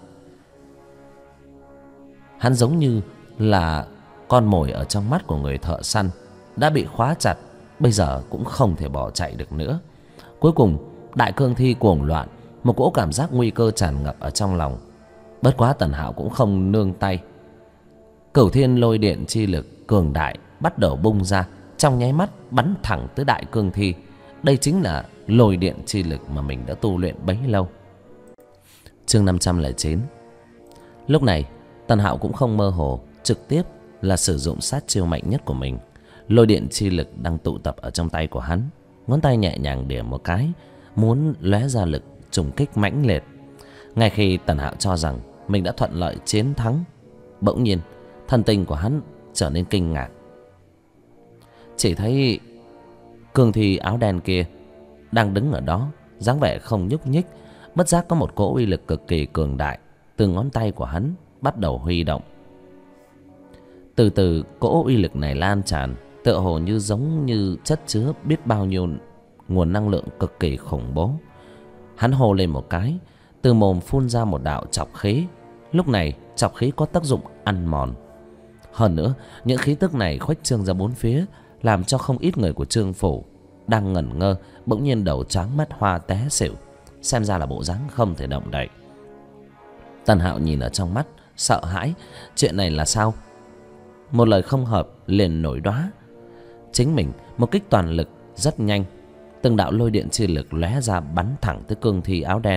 Hắn giống như là con mồi ở trong mắt của người thợ săn, đã bị khóa chặt, bây giờ cũng không thể bỏ chạy được nữa. Cuối cùng đại cương thi cuồng loạn, một cỗ cảm giác nguy cơ tràn ngập ở trong lòng. Bất quá Tần Hạo cũng không nương tay. Cửu thiên lôi điện chi lực cường đại bắt đầu bung ra, trong nháy mắt bắn thẳng tới đại cương thi. Đây chính là lôi điện chi lực mà mình đã tu luyện bấy lâu. Chương 509. Lúc này Tần Hạo cũng không mơ hồ, trực tiếp là sử dụng sát chiêu mạnh nhất của mình. Lôi điện chi lực đang tụ tập ở trong tay của hắn. Ngón tay nhẹ nhàng điểm một cái, muốn lóe ra lực trùng kích mãnh liệt. Ngay khi Tần Hạo cho rằng mình đã thuận lợi chiến thắng, bỗng nhiên thần tình của hắn trở nên kinh ngạc. Chỉ thấy cương thi áo đen kia đang đứng ở đó, dáng vẻ không nhúc nhích. Bất giác có một cỗ uy lực cực kỳ cường đại từ ngón tay của hắn bắt đầu huy động. Từ từ cỗ uy lực này lan tràn, tựa hồ như giống như chất chứa biết bao nhiêu nguồn năng lượng cực kỳ khủng bố. Hắn hô lên một cái, từ mồm phun ra một đạo trọc khí. Lúc này trọc khí có tác dụng ăn mòn. Hơn nữa, những khí tức này khuếch trương ra bốn phía, làm cho không ít người của Trương phủ đang ngẩn ngơ bỗng nhiên đầu choáng mắt hoa té xỉu, xem ra là bộ dáng không thể động đậy. Tần Hạo nhìn ở trong mắt, sợ hãi. Chuyện này là sao? Một lời không hợp liền nổi đoá. Chính mình một kích toàn lực rất nhanh, từng đạo lôi điện chi lực lóe ra bắn thẳng tới cương thi áo đen.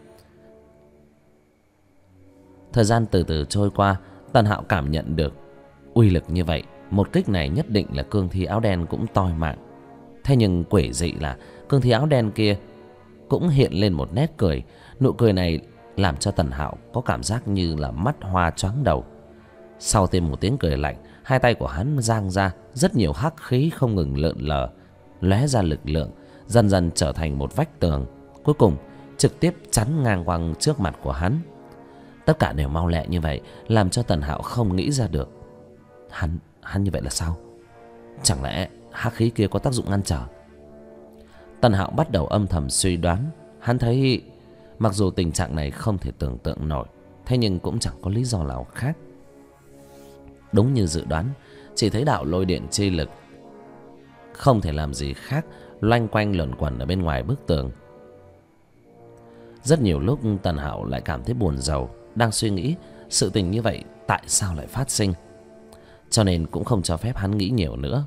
Thời gian từ từ trôi qua, Tần Hạo cảm nhận được uy lực như vậy, một kích này nhất định là cương thi áo đen cũng toi mạng. Thế nhưng quỷ dị là cương thi áo đen kia cũng hiện lên một nét cười. Nụ cười này làm cho Tần Hạo có cảm giác như là mắt hoa choáng đầu. Sau thêm một tiếng cười lạnh, hai tay của hắn giang ra, rất nhiều hắc khí không ngừng lượn lờ, lóe ra lực lượng, dần dần trở thành một vách tường, cuối cùng trực tiếp chắn ngang qua trước mặt của hắn. Tất cả đều mau lẹ như vậy, làm cho Tần Hạo không nghĩ ra được. Hắn như vậy là sao? Chẳng lẽ hắc khí kia có tác dụng ngăn trở? Tần Hạo bắt đầu âm thầm suy đoán. Hắn thấy mặc dù tình trạng này không thể tưởng tượng nổi, thế nhưng cũng chẳng có lý do nào khác. Đúng như dự đoán, chỉ thấy đạo lôi điện chi lực không thể làm gì khác loanh quanh luẩn quẩn ở bên ngoài bức tường. Rất nhiều lúc Tần Hạo lại cảm thấy buồn rầu, đang suy nghĩ sự tình như vậy tại sao lại phát sinh, cho nên cũng không cho phép hắn nghĩ nhiều nữa.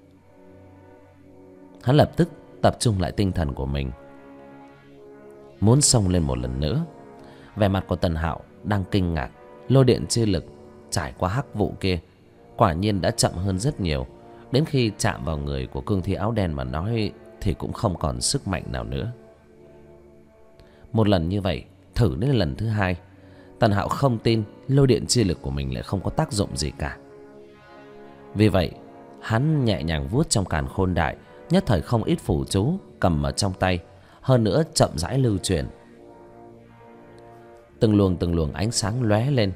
Hắn lập tức tập trung lại tinh thần của mình, muốn xông lên một lần nữa. Vẻ mặt của Tần Hạo đang kinh ngạc. Lôi điện chi lực trải qua hắc vụ kia quả nhiên đã chậm hơn rất nhiều. Đến khi chạm vào người của cương thi áo đen mà nói thì cũng không còn sức mạnh nào nữa. Một lần như vậy thử đến lần thứ hai, Tần Hạo không tin lôi điện chi lực của mình lại không có tác dụng gì cả. Vì vậy hắn nhẹ nhàng vuốt trong càn khôn đại, nhất thời không ít phù chú cầm ở trong tay, hơn nữa chậm rãi lưu truyền. Từng luồng ánh sáng lóe lên.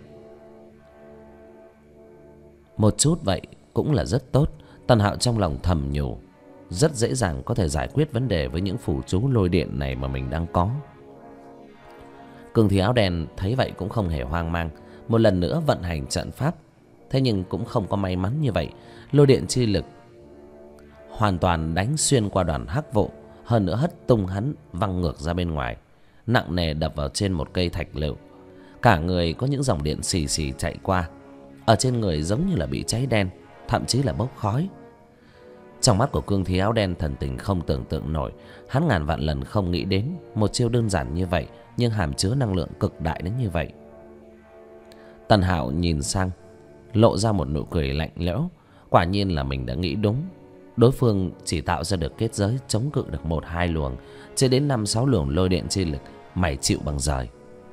Một chút vậy cũng là rất tốt. Tần Hạo trong lòng thầm nhủ, rất dễ dàng có thể giải quyết vấn đề với những phù chú lôi điện này mà mình đang có. Cương thi áo đen thấy vậy cũng không hề hoang mang, một lần nữa vận hành trận pháp. Thế nhưng cũng không có may mắn như vậy. Lôi điện chi lực hoàn toàn đánh xuyên qua đoàn hắc vụ, hơn nữa hất tung hắn văng ngược ra bên ngoài, nặng nề đập vào trên một cây thạch lựu. Cả người có những dòng điện xì xì chạy qua, ở trên người giống như là bị cháy đen, thậm chí là bốc khói. Trong mắt của cương thi áo đen thần tình không tưởng tượng nổi. Hắn ngàn vạn lần không nghĩ đến một chiêu đơn giản như vậy nhưng hàm chứa năng lượng cực đại đến như vậy. Tần Hạo nhìn sang, lộ ra một nụ cười lạnh lẽo. Quả nhiên là mình đã nghĩ đúng. Đối phương chỉ tạo ra được kết giới chống cự được 1-2 luồng, chứ đến 5-6 luồng lôi điện chi lực mày chịu bằng giời.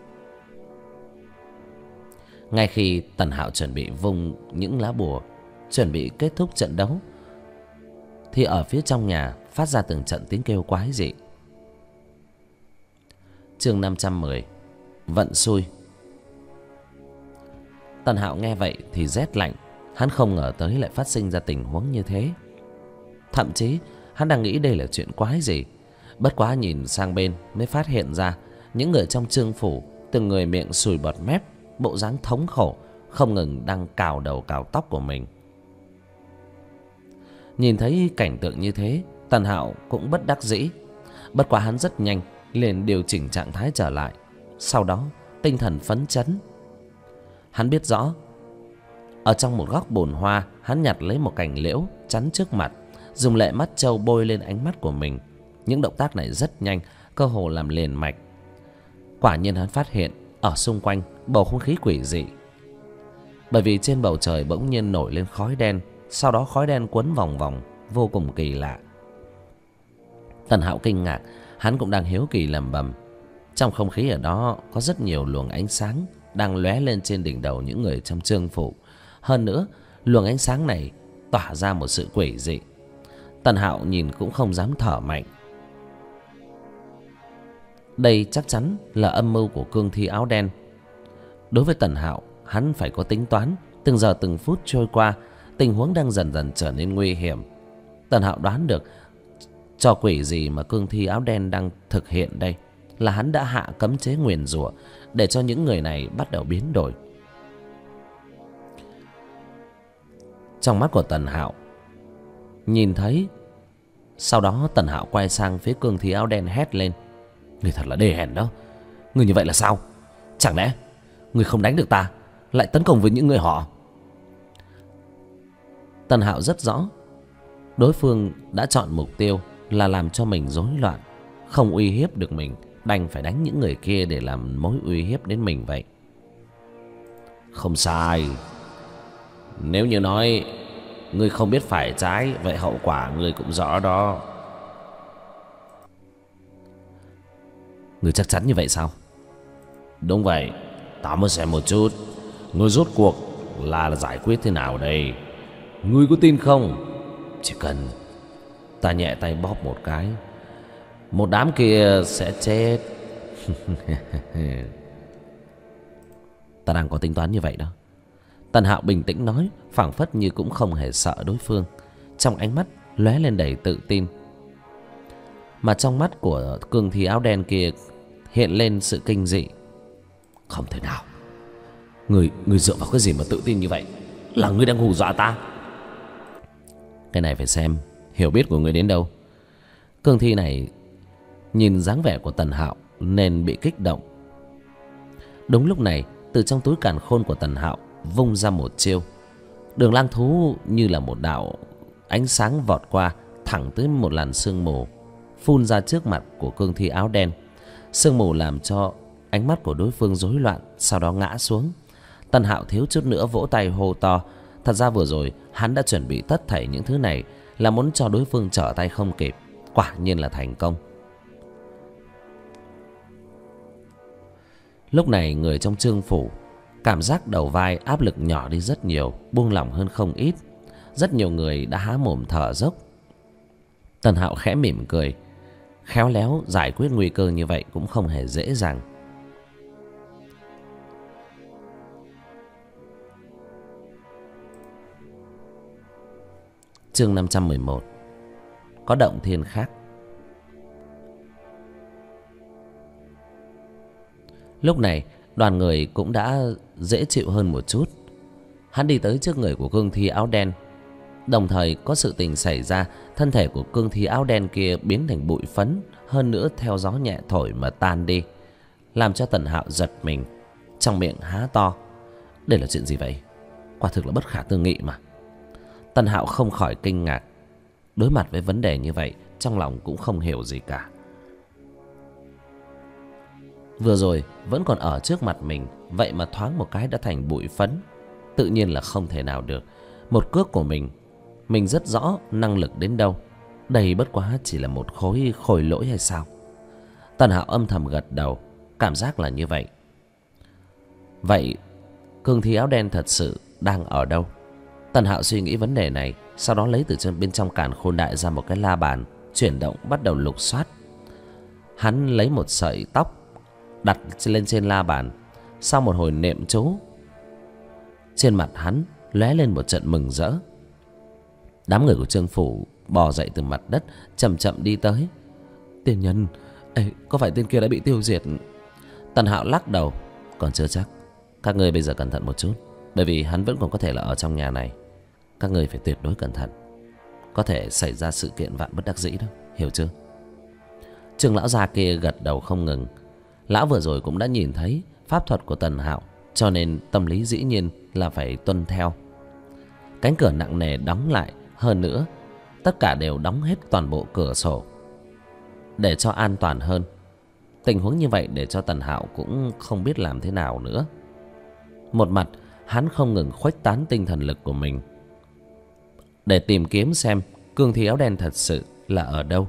Ngay khi Tần Hạo chuẩn bị vung những lá bùa, chuẩn bị kết thúc trận đấu, thì ở phía trong nhà phát ra từng trận tiếng kêu quái dị. Chương 510 Vận xui. Tần Hạo nghe vậy thì rét lạnh. Hắn không ngờ tới lại phát sinh ra tình huống như thế. Thậm chí hắn đang nghĩ đây là chuyện quái gì. Bất quá nhìn sang bên mới phát hiện ra những người trong Trương phủ từng người miệng sùi bọt mép, bộ dáng thống khổ, không ngừng đang cào đầu cào tóc của mình. Nhìn thấy cảnh tượng như thế, Tần Hạo cũng bất đắc dĩ. Bất quá hắn rất nhanh liền điều chỉnh trạng thái trở lại. Sau đó tinh thần phấn chấn. Hắn biết rõ, ở trong một góc bồn hoa, hắn nhặt lấy một cành liễu chắn trước mặt, dùng lệ mắt trâu bôi lên ánh mắt của mình. Những động tác này rất nhanh, cơ hồ làm liền mạch. Quả nhiên hắn phát hiện ở xung quanh bầu không khí quỷ dị. Bởi vì trên bầu trời bỗng nhiên nổi lên khói đen, sau đó khói đen quấn vòng vòng, vô cùng kỳ lạ. Tần Hạo kinh ngạc, hắn cũng đang hiếu kỳ lẩm bẩm. Trong không khí ở đó có rất nhiều luồng ánh sáng đang lóe lên trên đỉnh đầu những người trong Trương phủ. Hơn nữa, luồng ánh sáng này tỏa ra một sự quỷ dị. Tần Hạo nhìn cũng không dám thở mạnh. Đây chắc chắn là âm mưu của cương thi áo đen. Đối với Tần Hạo, hắn phải có tính toán. Từng giờ từng phút trôi qua, tình huống đang dần dần trở nên nguy hiểm. Tần Hạo đoán được trò quỷ gì mà cương thi áo đen đang thực hiện đây là hắn đã hạ cấm chế nguyền rủa để cho những người này bắt đầu biến đổi. Trong mắt của Tần Hạo nhìn thấy. Sau đó Tần Hạo quay sang phía cương thi áo đen hét lên: "Người thật là đê hèn đó. Người như vậy là sao? Chẳng lẽ người không đánh được ta, lại tấn công với những người họ?" Tần Hạo rất rõ đối phương đã chọn mục tiêu là làm cho mình rối loạn, không uy hiếp được mình, đành phải đánh những người kia để làm mối uy hiếp đến mình vậy. Không sai. Nếu như nói ngươi không biết phải trái, vậy hậu quả ngươi cũng rõ đó. Ngươi chắc chắn như vậy sao? Đúng vậy. Ta muốn xem một chút ngươi rốt cuộc là giải quyết thế nào đây. Ngươi có tin không? Chỉ cần ta nhẹ tay bóp một cái, một đám kia sẽ chết. Ta đang có tính toán như vậy đó. Tần Hạo bình tĩnh nói, phảng phất như cũng không hề sợ đối phương. Trong ánh mắt lóe lên đầy tự tin. Mà trong mắt của cương thi áo đen kia hiện lên sự kinh dị. Không thể nào. Người dựa vào cái gì mà tự tin như vậy? Là ngươi đang hù dọa ta? Cái này phải xem hiểu biết của ngươi đến đâu. Cương thi này nhìn dáng vẻ của Tần Hạo nên bị kích động. Đúng lúc này, từ trong túi càn khôn của Tần Hạo vung ra một chiêu. Đường lang thú như là một đạo ánh sáng vọt qua, thẳng tới một làn sương mù phun ra trước mặt của cương thi áo đen. Sương mù làm cho ánh mắt của đối phương rối loạn, sau đó ngã xuống. Tần Hạo thiếu chút nữa vỗ tay hô to. Thật ra vừa rồi hắn đã chuẩn bị tất thảy những thứ này là muốn cho đối phương trở tay không kịp. Quả nhiên là thành công. Lúc này người trong Trương phủ cảm giác đầu vai áp lực nhỏ đi rất nhiều, buông lỏng hơn không ít. Rất nhiều người đã há mồm thở dốc. Tần Hạo khẽ mỉm cười. Khéo léo giải quyết nguy cơ như vậy cũng không hề dễ dàng. Chương 511. Có động thiên khác. Lúc này đoàn người cũng đã dễ chịu hơn một chút. Hắn đi tới trước người của cương thi áo đen. Đồng thời có sự tình xảy ra, thân thể của cương thi áo đen kia biến thành bụi phấn, hơn nữa theo gió nhẹ thổi mà tan đi, làm cho Tần Hạo giật mình, trong miệng há to. Đây là chuyện gì vậy? Quả thực là bất khả tư nghị mà. Tần Hạo không khỏi kinh ngạc. Đối mặt với vấn đề như vậy, trong lòng cũng không hiểu gì cả. Vừa rồi vẫn còn ở trước mặt mình, vậy mà thoáng một cái đã thành bụi phấn. Tự nhiên là không thể nào được. Một cước của mình rất rõ năng lực đến đâu. Đây bất quá chỉ là một khối khôi lỗi hay sao? Tần Hạo âm thầm gật đầu, cảm giác là như vậy. Vậy cương thi áo đen thật sự đang ở đâu? Tần Hạo suy nghĩ vấn đề này, sau đó lấy từ bên trong càn khôn đại ra một cái la bàn, chuyển động bắt đầu lục soát. Hắn lấy một sợi tóc đặt lên trên la bàn. Sau một hồi niệm chú, trên mặt hắn lóe lên một trận mừng rỡ. Đám người của Trương Phủ bò dậy từ mặt đất, chậm chậm đi tới. Tiên nhân, có phải tên kia đã bị tiêu diệt? Tần Hạo lắc đầu. Còn chưa chắc. Các ngươi bây giờ cẩn thận một chút, bởi vì hắn vẫn còn có thể là ở trong nhà này. Các ngươi phải tuyệt đối cẩn thận, có thể xảy ra sự kiện vạn bất đắc dĩ đó, hiểu chưa? Trương lão già kia gật đầu không ngừng. Lão vừa rồi cũng đã nhìn thấy pháp thuật của Tần Hạo, cho nên tâm lý dĩ nhiên là phải tuân theo. Cánh cửa nặng nề đóng lại, hơn nữa tất cả đều đóng hết toàn bộ cửa sổ để cho an toàn hơn. Tình huống như vậy để cho Tần Hạo cũng không biết làm thế nào nữa. Một mặt hắn không ngừng khuếch tán tinh thần lực của mình để tìm kiếm xem cương thi áo đen thật sự là ở đâu.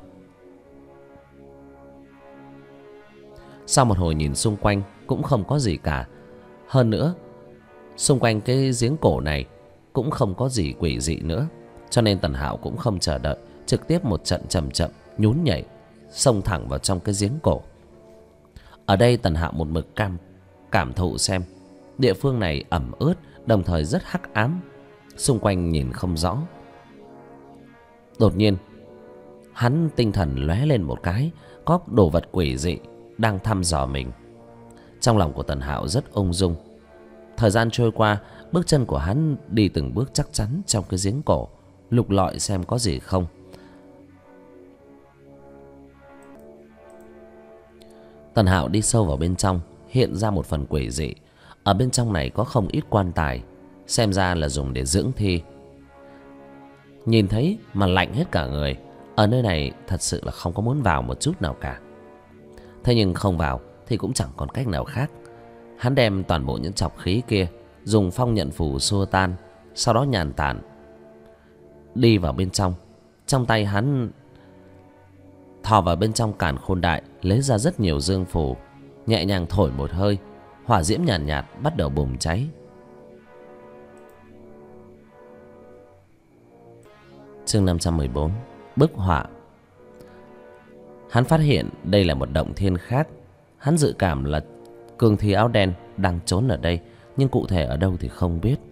Sau một hồi nhìn xung quanh cũng không có gì cả. Hơn nữa xung quanh cái giếng cổ này cũng không có gì quỷ dị nữa, cho nên Tần Hạo cũng không chờ đợi, trực tiếp một trận chậm chậm nhún nhảy xông thẳng vào trong cái giếng cổ. Ở đây Tần Hạo một mực cảm thụ xem địa phương này ẩm ướt, đồng thời rất hắc ám, xung quanh nhìn không rõ. Đột nhiên hắn tinh thần lóe lên một cái, có đồ vật quỷ dị đang thăm dò mình. Trong lòng của Tần Hạo rất ung dung. Thời gian trôi qua, bước chân của hắn đi từng bước chắc chắn trong cái giếng cổ, lục lọi xem có gì không. Tần Hạo đi sâu vào bên trong, hiện ra một phần quỷ dị. Ở bên trong này có không ít quan tài, xem ra là dùng để dưỡng thi. Nhìn thấy mà lạnh hết cả người. Ở nơi này thật sự là không có muốn vào một chút nào cả. Thế nhưng không vào thì cũng chẳng còn cách nào khác. Hắn đem toàn bộ những trọc khí kia dùng phong nhận phù xua tan, sau đó nhàn tản đi vào bên trong. Trong tay hắn thò vào bên trong càn khôn đại, lấy ra rất nhiều dương phù, nhẹ nhàng thổi một hơi, hỏa diễm nhàn nhạt bắt đầu bùng cháy. Chương 514. Bức họa. Hắn phát hiện đây là một động thiên khác. Hắn dự cảm là cương thi áo đen đang trốn ở đây, nhưng cụ thể ở đâu thì không biết.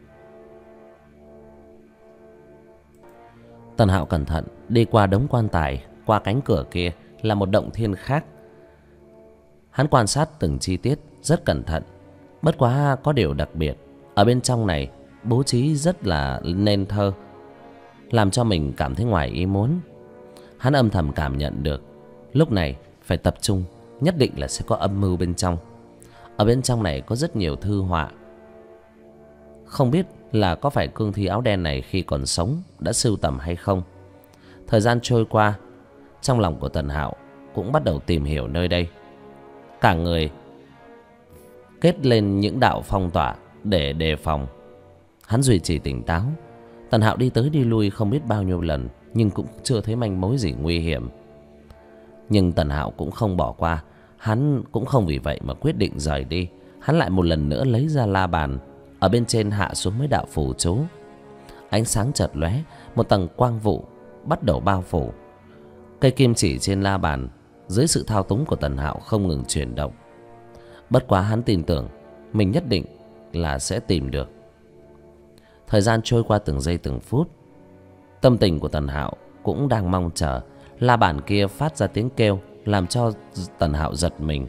Tần Hạo cẩn thận đi qua đống quan tài, qua cánh cửa kia là một động thiên khác. Hắn quan sát từng chi tiết rất cẩn thận. Bất quá có điều đặc biệt, ở bên trong này bố trí rất là nên thơ, làm cho mình cảm thấy ngoài ý muốn. Hắn âm thầm cảm nhận được lúc này phải tập trung, nhất định là sẽ có âm mưu bên trong. Ở bên trong này có rất nhiều thư họa. Không biết là có phải cương thi áo đen này khi còn sống đã sưu tầm hay không. Thời gian trôi qua, trong lòng của Tần Hạo cũng bắt đầu tìm hiểu nơi đây. Cả người kết lên những đạo phong tỏa để đề phòng. Hắn duy trì tỉnh táo. Tần Hạo đi tới đi lui không biết bao nhiêu lần, nhưng cũng chưa thấy manh mối gì nguy hiểm. Nhưng Tần Hạo cũng không bỏ qua. Hắn cũng không vì vậy mà quyết định rời đi. Hắn lại một lần nữa lấy ra la bàn, ở bên trên hạ xuống mấy đạo phù chú. Ánh sáng chợt lóe, một tầng quang vụ bắt đầu bao phủ. Cây kim chỉ trên la bàn dưới sự thao túng của Tần Hạo không ngừng chuyển động. Bất quá hắn tin tưởng mình nhất định là sẽ tìm được. Thời gian trôi qua từng giây từng phút. Tâm tình của Tần Hạo cũng đang mong chờ. La bàn kia phát ra tiếng kêu làm cho Tần Hạo giật mình.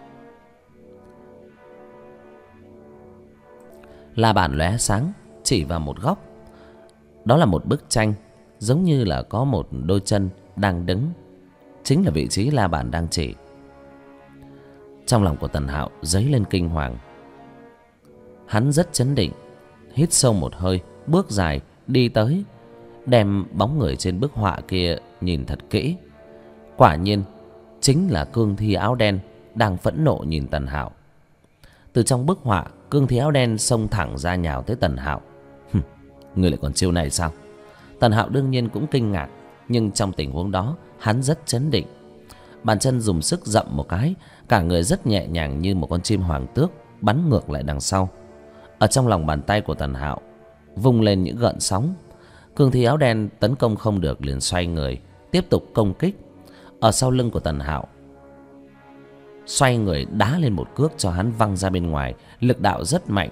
La bàn lóe sáng chỉ vào một góc. Đó là một bức tranh, giống như là có một đôi chân đang đứng. Chính là vị trí la bàn đang chỉ. Trong lòng của Tần Hạo dấy lên kinh hoàng. Hắn rất chấn định, hít sâu một hơi, bước dài đi tới, đem bóng người trên bức họa kia nhìn thật kỹ. Quả nhiên chính là cương thi áo đen đang phẫn nộ nhìn Tần Hạo. Từ trong bức họa, cương thi áo đen xông thẳng ra nhào tới Tần Hạo. Ngươi lại còn chiêu này sao? Tần Hạo đương nhiên cũng kinh ngạc, nhưng trong tình huống đó hắn rất chấn định. Bàn chân dùng sức dậm một cái, cả người rất nhẹ nhàng như một con chim hoàng tước bắn ngược lại đằng sau. Ở trong lòng bàn tay của Tần Hạo vung lên những gợn sóng. Cương thi áo đen tấn công không được liền xoay người tiếp tục công kích. Ở sau lưng của Tần Hạo xoay người đá lên một cước cho hắn văng ra bên ngoài, lực đạo rất mạnh.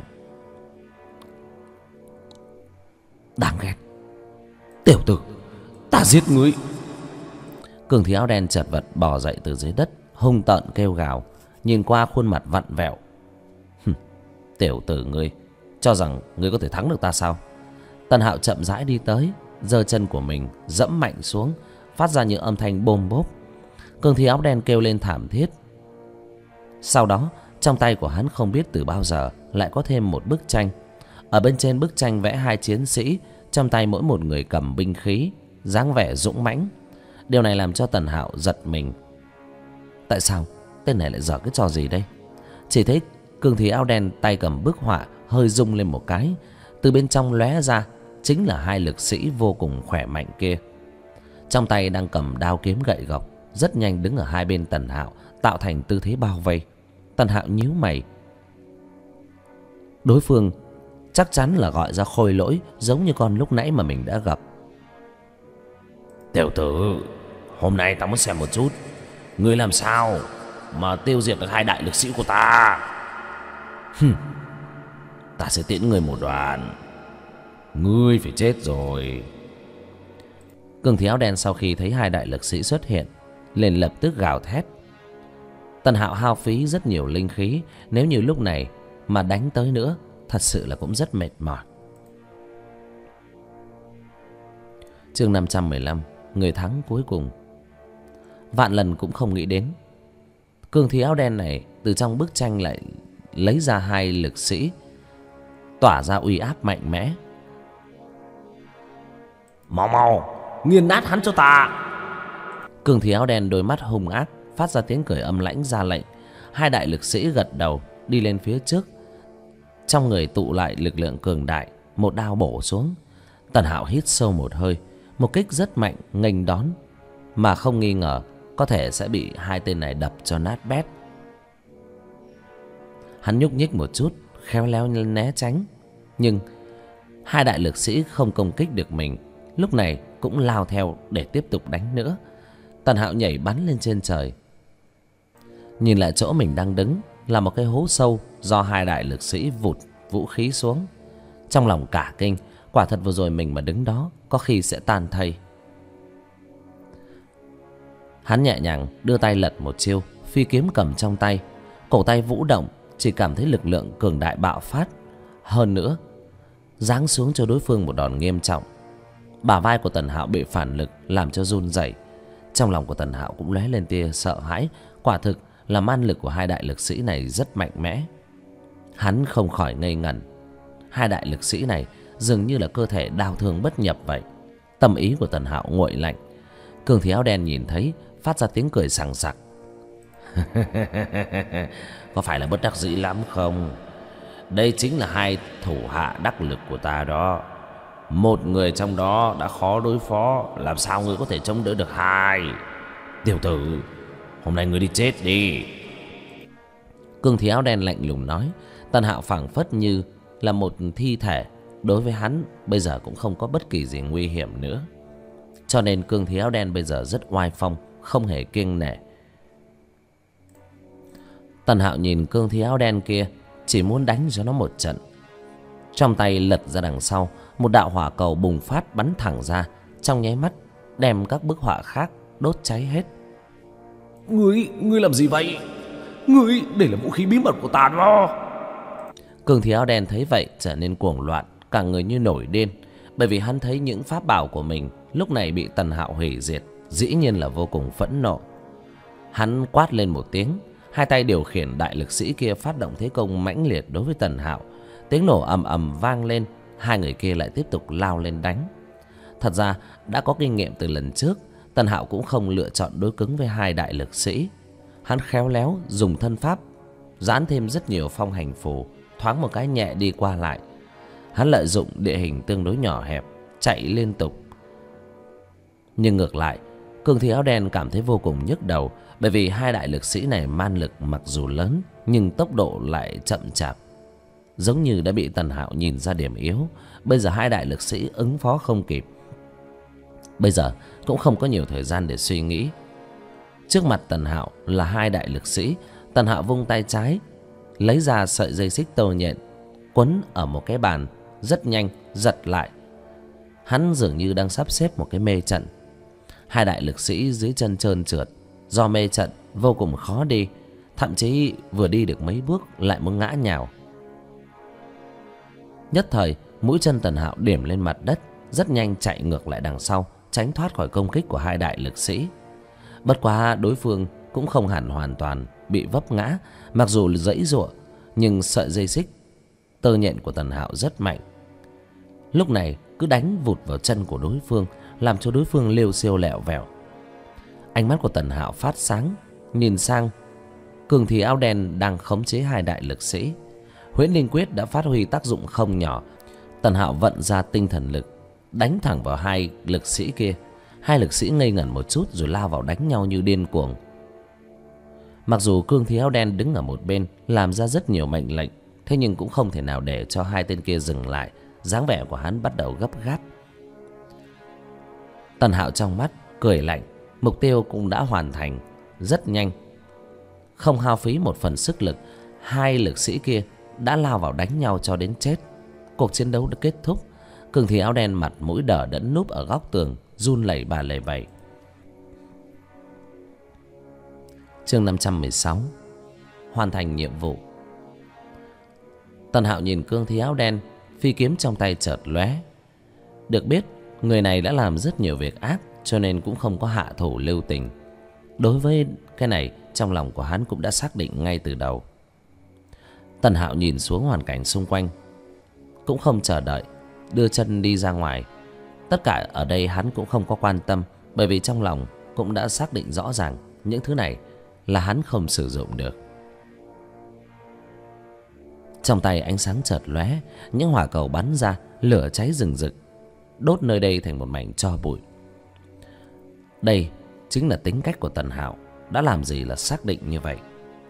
Đáng ghét! Tiểu tử, ta giết ngươi! Cương thi áo đen chật vật bò dậy từ dưới đất, hung tợn kêu gào, nhìn qua khuôn mặt vặn vẹo. Tiểu tử ngươi cho rằng ngươi có thể thắng được ta sao? Tần Hạo chậm rãi đi tới, giơ chân của mình dẫm mạnh xuống, phát ra những âm thanh bôm bốp. Cương thi áo đen kêu lên thảm thiết. Sau đó trong tay của hắn không biết từ bao giờ lại có thêm một bức tranh. Ở bên trên bức tranh vẽ hai chiến sĩ, trong tay mỗi một người cầm binh khí, dáng vẻ dũng mãnh. Điều này làm cho Tần Hạo giật mình. Tại sao tên này lại giở cái trò gì đây? Chỉ thấy cương thi áo đen tay cầm bức họa hơi rung lên một cái, từ bên trong lóe ra chính là hai lực sĩ vô cùng khỏe mạnh kia. Trong tay đang cầm đao kiếm gậy gộc, rất nhanh đứng ở hai bên Tần Hạo, tạo thành tư thế bao vây. Tần Hạo nhíu mày. Đối phương chắc chắn là gọi ra khôi lỗi, giống như con lúc nãy mà mình đã gặp. Tiểu tử, hôm nay ta muốn xem một chút ngươi làm sao mà tiêu diệt được hai đại lực sĩ của ta. Ta sẽ tiễn ngươi một đoạn. Ngươi phải chết rồi. Cương thi áo đen sau khi thấy hai đại lực sĩ xuất hiện liền lập tức gào thét. Tần Hạo hao phí rất nhiều linh khí, nếu như lúc này mà đánh tới nữa thật sự là cũng rất mệt mỏi. Chương 515, người thắng cuối cùng. Vạn lần cũng không nghĩ đến cương thi áo đen này từ trong bức tranh lại lấy ra hai lực sĩ, tỏa ra uy áp mạnh mẽ. Mau mau nghiền nát hắn cho ta! Cương thi áo đen đôi mắt hung ác phát ra tiếng cười âm lãnh ra lệnh. Hai đại lực sĩ gật đầu đi lên phía trước, trong người tụ lại lực lượng cường đại, một đao bổ xuống. Tần Hạo hít sâu một hơi, một kích rất mạnh nghênh đón, mà không nghi ngờ có thể sẽ bị hai tên này đập cho nát bét. Hắn nhúc nhích một chút, khéo léo né tránh, nhưng hai đại lực sĩ không công kích được mình, lúc này cũng lao theo để tiếp tục đánh nữa. Tần Hạo nhảy bắn lên trên trời. Nhìn lại chỗ mình đang đứng là một cái hố sâu do hai đại lực sĩ vụt vũ khí xuống. Trong lòng cả kinh, quả thật vừa rồi mình mà đứng đó có khi sẽ tan thây. Hắn nhẹ nhàng đưa tay lật một chiêu, phi kiếm cầm trong tay, cổ tay vũ động, chỉ cảm thấy lực lượng cường đại bạo phát. Hơn nữa giáng xuống cho đối phương một đòn nghiêm trọng. Bả vai của Tần Hạo bị phản lực làm cho run rẩy. Trong lòng của Tần Hạo cũng lóe lên tia sợ hãi. Quả thực là man lực của hai đại lực sĩ này rất mạnh mẽ. Hắn không khỏi ngây ngẩn. Hai đại lực sĩ này dường như là cơ thể đao thương bất nhập vậy. Tâm ý của Tần Hạo nguội lạnh. Cương thi áo đen nhìn thấy phát ra tiếng cười sằng sặc. Có phải là bất đắc dĩ lắm không? Đây chính là hai thủ hạ đắc lực của ta đó. Một người trong đó đã khó đối phó, làm sao ngươi có thể chống đỡ được hai? Tiểu tử, hôm nay ngươi đi chết đi. Cương thi áo đen lạnh lùng nói. Tần Hạo phảng phất như là một thi thể, đối với hắn bây giờ cũng không có bất kỳ gì nguy hiểm nữa. cho nên cương thi áo đen bây giờ rất oai phong, không hề kiêng nể. Tần Hạo nhìn cương thi áo đen kia, chỉ muốn đánh cho nó một trận. Trong tay lật ra đằng sau, một đạo hỏa cầu bùng phát bắn thẳng ra, trong nháy mắt đem các bức họa khác đốt cháy hết. Ngươi làm gì vậy? Ngươi, đây là vũ khí bí mật của ta đó. Cương thi áo đen thấy vậy trở nên cuồng loạn, cả người như nổi điên, bởi vì hắn thấy những pháp bảo của mình lúc này bị Tần Hạo hủy diệt, dĩ nhiên là vô cùng phẫn nộ. Hắn quát lên một tiếng, hai tay điều khiển đại lực sĩ kia phát động thế công mãnh liệt đối với Tần Hạo. Tiếng nổ ầm ầm vang lên, hai người kia lại tiếp tục lao lên đánh. Thật ra đã có kinh nghiệm từ lần trước, Tần Hạo cũng không lựa chọn đối cứng với hai đại lực sĩ. Hắn khéo léo dùng thân pháp dán thêm rất nhiều phong hành phù, thoáng một cái nhẹ đi qua lại. Hắn lợi dụng địa hình tương đối nhỏ hẹp, chạy liên tục. Nhưng ngược lại, cương thi áo đen cảm thấy vô cùng nhức đầu, bởi vì hai đại lực sĩ này man lực mặc dù lớn nhưng tốc độ lại chậm chạp, giống như đã bị Tần Hạo nhìn ra điểm yếu. Bây giờ hai đại lực sĩ ứng phó không kịp. Bây giờ cũng không có nhiều thời gian để suy nghĩ. Trước mặt Tần Hạo là hai đại lực sĩ. Tần Hạo vung tay trái, lấy ra sợi dây xích tơ nhện, quấn ở một cái bàn, rất nhanh giật lại. Hắn dường như đang sắp xếp một cái mê trận. Hai đại lực sĩ dưới chân trơn trượt, do mê trận vô cùng khó đi, thậm chí vừa đi được mấy bước lại muốn ngã nhào. Nhất thời mũi chân Tần Hạo điểm lên mặt đất, rất nhanh chạy ngược lại đằng sau, tránh thoát khỏi công kích của hai đại lực sĩ. Bất quá đối phương cũng không hẳn hoàn toàn bị vấp ngã, mặc dù giãy giụa, nhưng sợi dây xích tơ nhện của Tần Hạo rất mạnh. Lúc này cứ đánh vụt vào chân của đối phương, làm cho đối phương liêu xiêu lẹo vẹo. Ánh mắt của Tần Hạo phát sáng, nhìn sang cương thi áo đen đang khống chế hai đại lực sĩ. Huyễn Linh Quyết đã phát huy tác dụng không nhỏ. Tần Hạo vận ra tinh thần lực, đánh thẳng vào hai lực sĩ kia. Hai lực sĩ ngây ngẩn một chút rồi lao vào đánh nhau như điên cuồng. Mặc dù cương thi áo đen đứng ở một bên làm ra rất nhiều mệnh lệnh, thế nhưng cũng không thể nào để cho hai tên kia dừng lại. Dáng vẻ của hắn bắt đầu gấp gáp. Tần Hạo trong mắt cười lạnh, mục tiêu cũng đã hoàn thành rất nhanh. Không hao phí một phần sức lực, hai lực sĩ kia đã lao vào đánh nhau cho đến chết. Cuộc chiến đấu đã kết thúc. Cương thi áo đen mặt mũi đờ đẫn núp ở góc tường, run lẩy bà lẩy bẩy. Chương 516, hoàn thành nhiệm vụ. Tần Hạo nhìn cương thi áo đen, phi kiếm trong tay chợt lóe. Được biết người này đã làm rất nhiều việc ác, cho nên cũng không có hạ thủ lưu tình. Đối với cái này, trong lòng của hắn cũng đã xác định ngay từ đầu. Tần Hạo nhìn xuống hoàn cảnh xung quanh, cũng không chờ đợi, đưa chân đi ra ngoài. Tất cả ở đây hắn cũng không có quan tâm, bởi vì trong lòng cũng đã xác định rõ ràng những thứ này là hắn không sử dụng được. Trong tay ánh sáng chợt lóe, những hỏa cầu bắn ra, lửa cháy rừng rực, đốt nơi đây thành một mảnh tro bụi. Đây chính là tính cách của Tần Hạo, đã làm gì là xác định như vậy.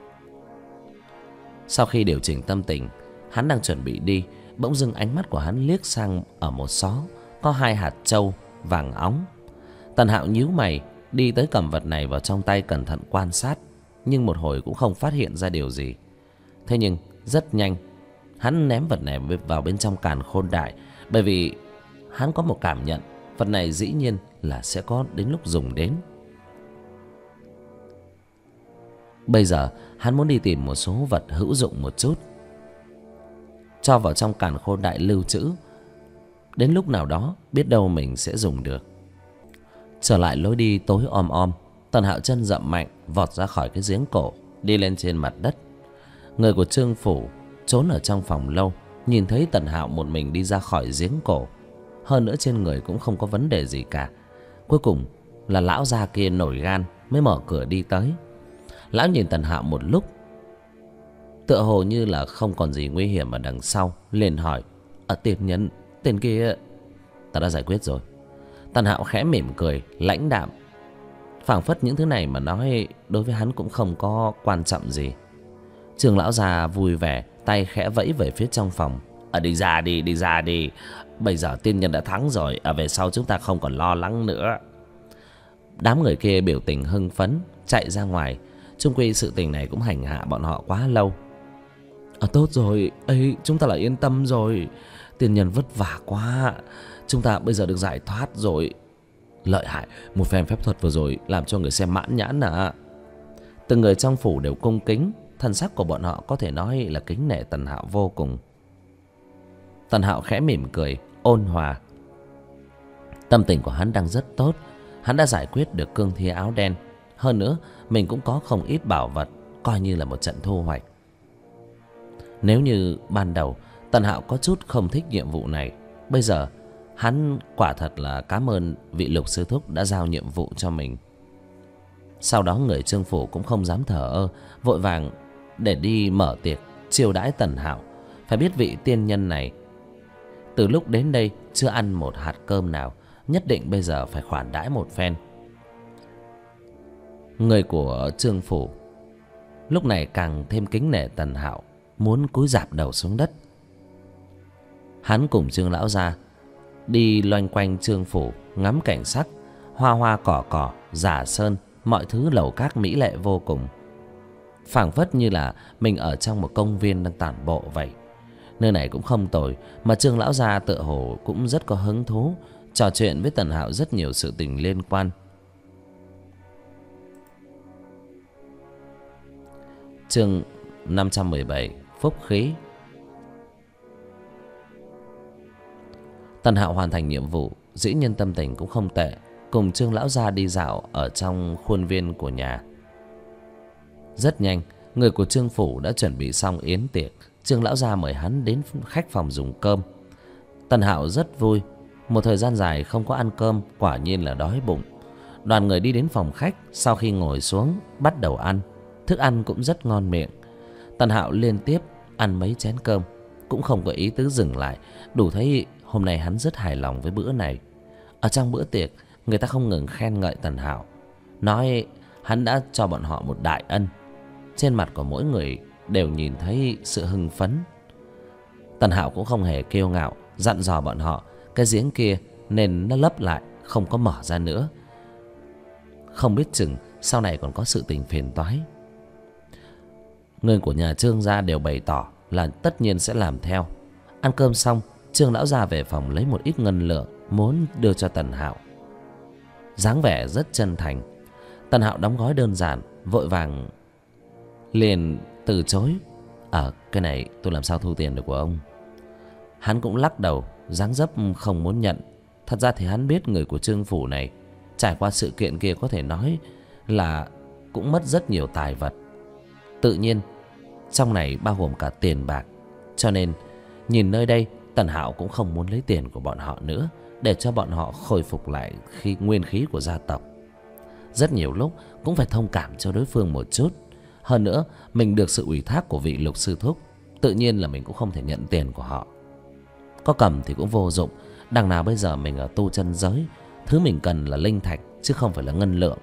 Sau khi điều chỉnh tâm tình, hắn đang chuẩn bị đi, bỗng dưng ánh mắt của hắn liếc sang ở một xó có hai hạt trâu vàng óng. Tần Hạo nhíu mày, đi tới cầm vật này vào trong tay cẩn thận quan sát, nhưng một hồi cũng không phát hiện ra điều gì. Thế nhưng rất nhanh hắn ném vật này vào bên trong càn khôn đại, bởi vì hắn có một cảm nhận vật này dĩ nhiên là sẽ có đến lúc dùng đến. Bây giờ hắn muốn đi tìm một số vật hữu dụng một chút, cho vào trong càn khôn đại lưu trữ, đến lúc nào đó biết đâu mình sẽ dùng được. Trở lại lối đi tối om om, Tần Hạo chân dậm mạnh vọt ra khỏi cái giếng cổ, đi lên trên mặt đất. Người của Trương phủ trốn ở trong phòng lâu, nhìn thấy Tần Hạo một mình đi ra khỏi giếng cổ, hơn nữa trên người cũng không có vấn đề gì cả. Cuối cùng là lão già kia nổi gan mới mở cửa đi tới. Lão nhìn Tần Hạo một lúc, tựa hồ như là không còn gì nguy hiểm ở đằng sau, liền hỏi: Tiền nhân, tên kia ta đã giải quyết rồi. Tần Hạo khẽ mỉm cười lãnh đạm, phảng phất những thứ này mà nói đối với hắn cũng không có quan trọng gì. Trương lão già vui vẻ, tay khẽ vẫy về phía trong phòng: đi ra đi, đi ra đi. Bây giờ tiên nhân đã thắng rồi, về sau chúng ta không còn lo lắng nữa. Đám người kia biểu tình hưng phấn chạy ra ngoài. Chung quy sự tình này cũng hành hạ bọn họ quá lâu. Tốt rồi, ấy chúng ta là yên tâm rồi. Tiên nhân vất vả quá, chúng ta bây giờ được giải thoát rồi. Lợi hại, một phen phép thuật vừa rồi làm cho người xem mãn nhãn à. Từng người trong phủ đều cung kính. Thần sắc của bọn họ có thể nói là kính nể Tần Hạo vô cùng. Tần Hạo khẽ mỉm cười ôn hòa. Tâm tình của hắn đang rất tốt. Hắn đã giải quyết được cương thi áo đen. Hơn nữa mình cũng có không ít bảo vật, coi như là một trận thu hoạch. Nếu như ban đầu Tần Hạo có chút không thích nhiệm vụ này, bây giờ hắn quả thật là cảm ơn vị Lục sư thúc đã giao nhiệm vụ cho mình. Sau đó người Trương phủ cũng không dám thờ ơ, vội vàng để đi mở tiệc chiêu đãi Tần Hạo. Phải biết vị tiên nhân này từ lúc đến đây chưa ăn một hạt cơm nào, nhất định bây giờ phải khoản đãi một phen. Người của Trương phủ lúc này càng thêm kính nể Tần Hạo, muốn cúi rạp đầu xuống đất. Hắn cùng Trương lão gia đi loanh quanh Trương phủ, ngắm cảnh sắc, hoa hoa cỏ cỏ, giả sơn, mọi thứ lầu các mỹ lệ vô cùng, phảng phất như là mình ở trong một công viên đang tản bộ vậy. Nơi này cũng không tồi, mà Trương lão gia tựa hồ cũng rất có hứng thú, trò chuyện với Tần Hạo rất nhiều sự tình liên quan. Chương 517 Phúc khí. Tần Hạo hoàn thành nhiệm vụ, dĩ nhiên tâm tình cũng không tệ, cùng Trương lão gia đi dạo ở trong khuôn viên của nhà. Rất nhanh, người của Trương phủ đã chuẩn bị xong yến tiệc. Trương lão gia mời hắn đến khách phòng dùng cơm. Tần Hạo rất vui, một thời gian dài không có ăn cơm, quả nhiên là đói bụng. Đoàn người đi đến phòng khách, sau khi ngồi xuống bắt đầu ăn. Thức ăn cũng rất ngon miệng. Tần Hạo liên tiếp ăn mấy chén cơm, cũng không có ý tứ dừng lại, đủ thấy hôm nay hắn rất hài lòng với bữa này. Ở trong bữa tiệc, người ta không ngừng khen ngợi Tần Hạo, nói hắn đã cho bọn họ một đại ân. Trên mặt của mỗi người đều nhìn thấy sự hưng phấn. Tần Hạo cũng không hề kiêu ngạo, dặn dò bọn họ cái giếng kia nên nó lấp lại, không có mở ra nữa. Không biết chừng sau này còn có sự tình phiền toái. Người của nhà Trương gia đều bày tỏ là tất nhiên sẽ làm theo. Ăn cơm xong, Trương lão gia về phòng lấy một ít ngân lượng muốn đưa cho Tần Hạo, dáng vẻ rất chân thành. Tần Hạo đóng gói đơn giản, vội vàng liền từ chối. Cái này tôi làm sao thu tiền được của ông. Hắn cũng lắc đầu, dáng dấp không muốn nhận. Thật ra thì hắn biết người của Trương phủ này trải qua sự kiện kia có thể nói là cũng mất rất nhiều tài vật, tự nhiên trong này bao gồm cả tiền bạc. Cho nên nhìn nơi đây, Tần Hạo cũng không muốn lấy tiền của bọn họ nữa, để cho bọn họ khôi phục lại nguyên khí của gia tộc. Rất nhiều lúc cũng phải thông cảm cho đối phương một chút. Hơn nữa mình được sự ủy thác của vị Lục sư thúc, tự nhiên là mình cũng không thể nhận tiền của họ. Có cầm thì cũng vô dụng. Đằng nào bây giờ mình ở tu chân giới, thứ mình cần là linh thạch chứ không phải là ngân lượng.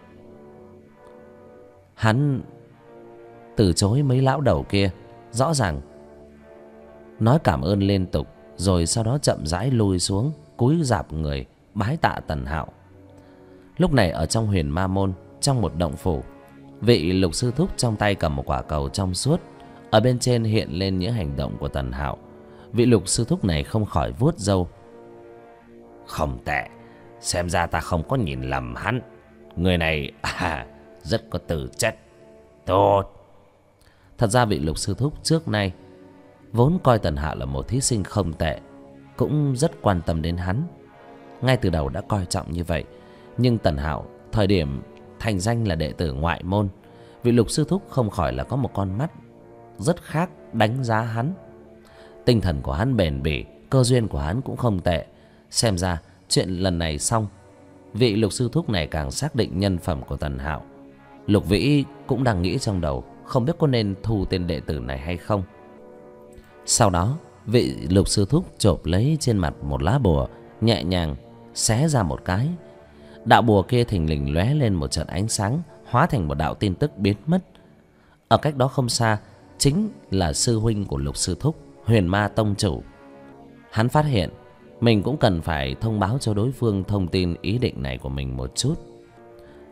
Hắn từ chối mấy lão đầu kia, rõ ràng nói cảm ơn liên tục, rồi sau đó chậm rãi lui xuống, cúi rạp người bái tạ Tần Hạo. Lúc này ở trong Huyền Ma môn, trong một động phủ, vị Lục sư thúc trong tay cầm một quả cầu trong suốt, ở bên trên hiện lên những hành động của Tần Hạo. Vị Lục sư thúc này không khỏi vuốt râu. Không tệ, xem ra ta không có nhìn lầm hắn. Người này rất có tư chất tốt. Thật ra vị Lục sư thúc trước nay vốn coi Tần Hạo là một thí sinh không tệ, cũng rất quan tâm đến hắn, ngay từ đầu đã coi trọng như vậy. Nhưng Tần Hạo thời điểm thành danh là đệ tử ngoại môn, vị Lục sư thúc không khỏi là có một con mắt rất khác đánh giá hắn. Tinh thần của hắn bền bỉ, cơ duyên của hắn cũng không tệ. Xem ra chuyện lần này xong, vị Lục sư thúc này càng xác định nhân phẩm của Tần Hạo. Lục Vĩ cũng đang nghĩ trong đầu, không biết có nên thu tên đệ tử này hay không. Sau đó vị Lục sư thúc chộp lấy trên mặt một lá bùa, nhẹ nhàng xé ra một cái. Đạo bùa kia thình lình lóe lên một trận ánh sáng, hóa thành một đạo tin tức biến mất. Ở cách đó không xa chính là sư huynh của Lục sư thúc, Huyền Ma tông chủ. Hắn phát hiện mình cũng cần phải thông báo cho đối phương thông tin ý định này của mình một chút.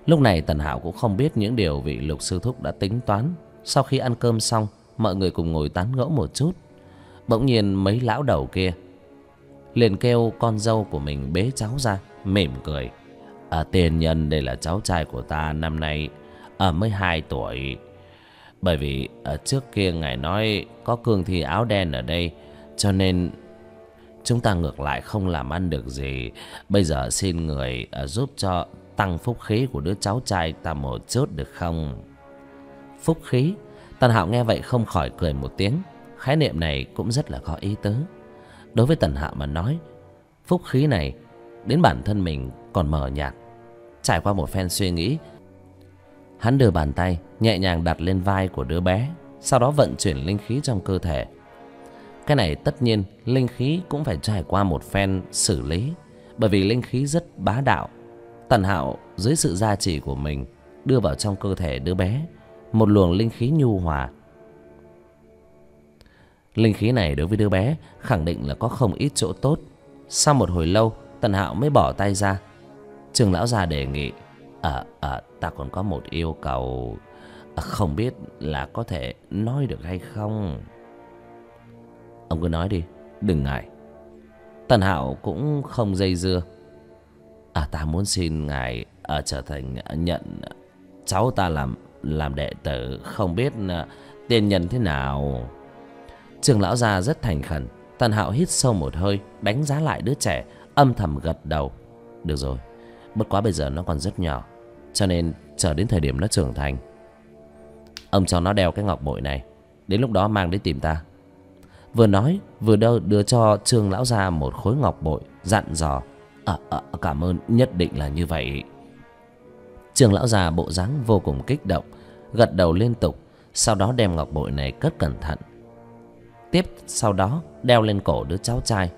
Lúc này Tần Hạo cũng không biết những điều vị Lục sư thúc đã tính toán. Sau khi ăn cơm xong, mọi người cùng ngồi tán gẫu một chút. Bỗng nhiên mấy lão đầu kia liền kêu con dâu của mình bế cháu ra, mỉm cười. Tiền nhân, đây là cháu trai của ta, năm nay mới 2 tuổi. Bởi vì trước kia ngài nói có cương thi áo đen ở đây, cho nên chúng ta ngược lại không làm ăn được gì. Bây giờ xin người giúp cho tăng phúc khí của đứa cháu trai ta một chút được không? Phúc khí? Tần Hạo nghe vậy không khỏi cười một tiếng. Khái niệm này cũng rất là có ý tứ. Đối với Tần Hạo mà nói, phúc khí này đến bản thân mình còn mờ nhạt. Trải qua một phen suy nghĩ, hắn đưa bàn tay nhẹ nhàng đặt lên vai của đứa bé, sau đó vận chuyển linh khí trong cơ thể. Cái này tất nhiên linh khí cũng phải trải qua một phen xử lý, bởi vì linh khí rất bá đạo. Tần Hạo dưới sự gia trì của mình đưa vào trong cơ thể đứa bé một luồng linh khí nhu hòa. Linh khí này đối với đứa bé khẳng định là có không ít chỗ tốt. Sau một hồi lâu, Tần Hạo mới bỏ tay ra. Trường lão già đề nghị, ta còn có một yêu cầu, không biết là có thể nói được hay không? Ông cứ nói đi, đừng ngại. Tần Hạo cũng không dây dưa. Ta muốn xin ngài trở thành nhận cháu ta làm đệ tử, không biết tiền nhân thế nào? Trường lão già rất thành khẩn. Tần Hạo hít sâu một hơi, đánh giá lại đứa trẻ, âm thầm gật đầu. Được rồi, bất quá bây giờ nó còn rất nhỏ, cho nên chờ đến thời điểm nó trưởng thành, ông cho nó đeo cái ngọc bội này, đến lúc đó mang đến tìm ta. Vừa nói vừa đưa cho Trương lão già một khối ngọc bội, dặn dò. Cảm ơn, nhất định là như vậy. Trương lão già bộ dáng vô cùng kích động, gật đầu liên tục, sau đó đem ngọc bội này cất cẩn thận. Tiếp sau đó đeo lên cổ đứa cháu trai.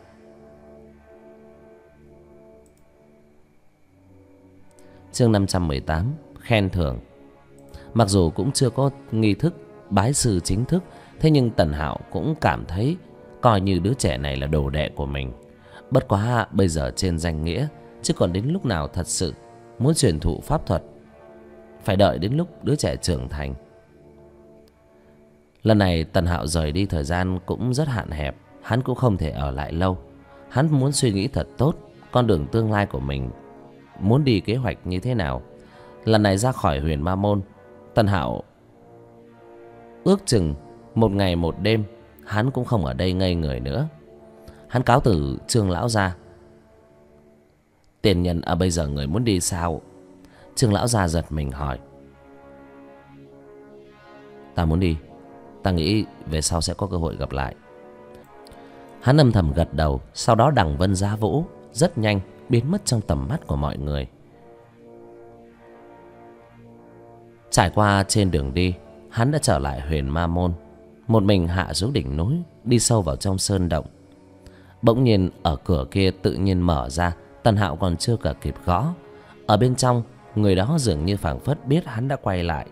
Chương 518, khen thưởng. Mặc dù cũng chưa có nghi thức bái sư chính thức, thế nhưng Tần Hạo cũng cảm thấy coi như đứa trẻ này là đồ đệ của mình. Bất quá bây giờ trên danh nghĩa, chứ còn đến lúc nào thật sự muốn truyền thụ pháp thuật, phải đợi đến lúc đứa trẻ trưởng thành. Lần này Tần Hạo rời đi thời gian cũng rất hạn hẹp. Hắn cũng không thể ở lại lâu. Hắn muốn suy nghĩ thật tốt con đường tương lai của mình, muốn đi kế hoạch như thế nào. Lần này ra khỏi Huyền Ma Môn, Tần Hạo ước chừng 1 ngày 1 đêm hắn cũng không ở đây ngây người nữa. Hắn cáo từ Trương lão gia. Tiền nhân, bây giờ người muốn đi sao? Trương lão gia giật mình hỏi. Ta muốn đi, ta nghĩ về sau sẽ có cơ hội gặp lại. Hắn âm thầm gật đầu, sau đó đằng vân giá vũ rất nhanh biến mất trong tầm mắt của mọi người. Trải qua trên đường đi, hắn đã trở lại Huyền Ma Môn, một mình hạ xuống đỉnh núi, đi sâu vào trong sơn động. Bỗng nhiên ở cửa kia tự nhiên mở ra. Tần Hạo còn chưa cả kịp gõ, ở bên trong người đó dường như phảng phất biết hắn đã quay lại.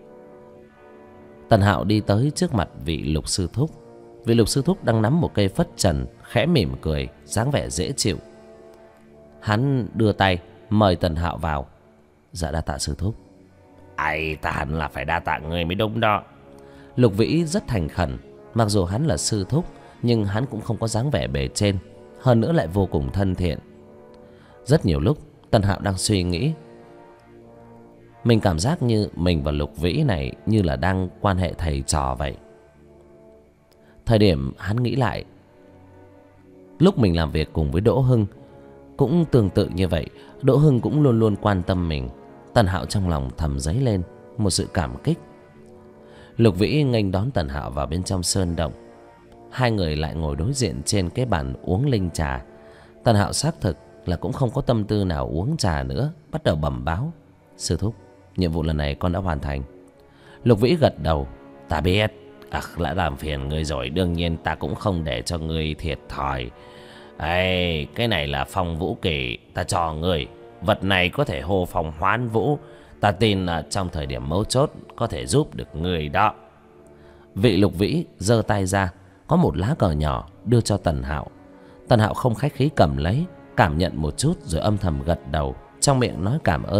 Tần Hạo đi tới trước mặt vị Lục sư thúc. Vị Lục sư thúc đang nắm một cây phất trần, khẽ mỉm cười, dáng vẻ dễ chịu. Hắn đưa tay mời Tần Hạo vào. Dạ đa tạ sư thúc. Ta hẳn là phải đa tạ người mới đúng đó. Lục Vĩ rất thành khẩn. Mặc dù hắn là sư thúc, nhưng hắn cũng không có dáng vẻ bề trên, hơn nữa lại vô cùng thân thiện. Rất nhiều lúc Tần Hạo đang suy nghĩ, mình cảm giác như mình và Lục Vĩ này như là đang quan hệ thầy trò vậy. Thời điểm hắn nghĩ lại, lúc mình làm việc cùng với Đỗ Hưng cũng tương tự như vậy. Đỗ Hưng cũng luôn luôn quan tâm mình. Tần Hạo trong lòng thầm dấy lên một sự cảm kích. Lục Vĩ nghênh đón Tần Hạo vào bên trong sơn động. Hai người lại ngồi đối diện trên cái bàn uống linh trà. Tần Hạo xác thực là cũng không có tâm tư nào uống trà nữa, bắt đầu bẩm báo. Sư thúc, nhiệm vụ lần này con đã hoàn thành. Lục Vĩ gật đầu. Ta biết, đã làm phiền ngươi rồi, đương nhiên ta cũng không để cho ngươi thiệt thòi. Cái này là phong vũ kỳ, ta cho ngươi. Vật này có thể hô phong hoán vũ. Ta tin là trong thời điểm mấu chốt có thể giúp được ngươi đó. Vị Lục Vĩ giơ tay ra, có một lá cờ nhỏ đưa cho Tần Hạo. Tần Hạo không khách khí cầm lấy, cảm nhận một chút rồi âm thầm gật đầu, trong miệng nói cảm ơn.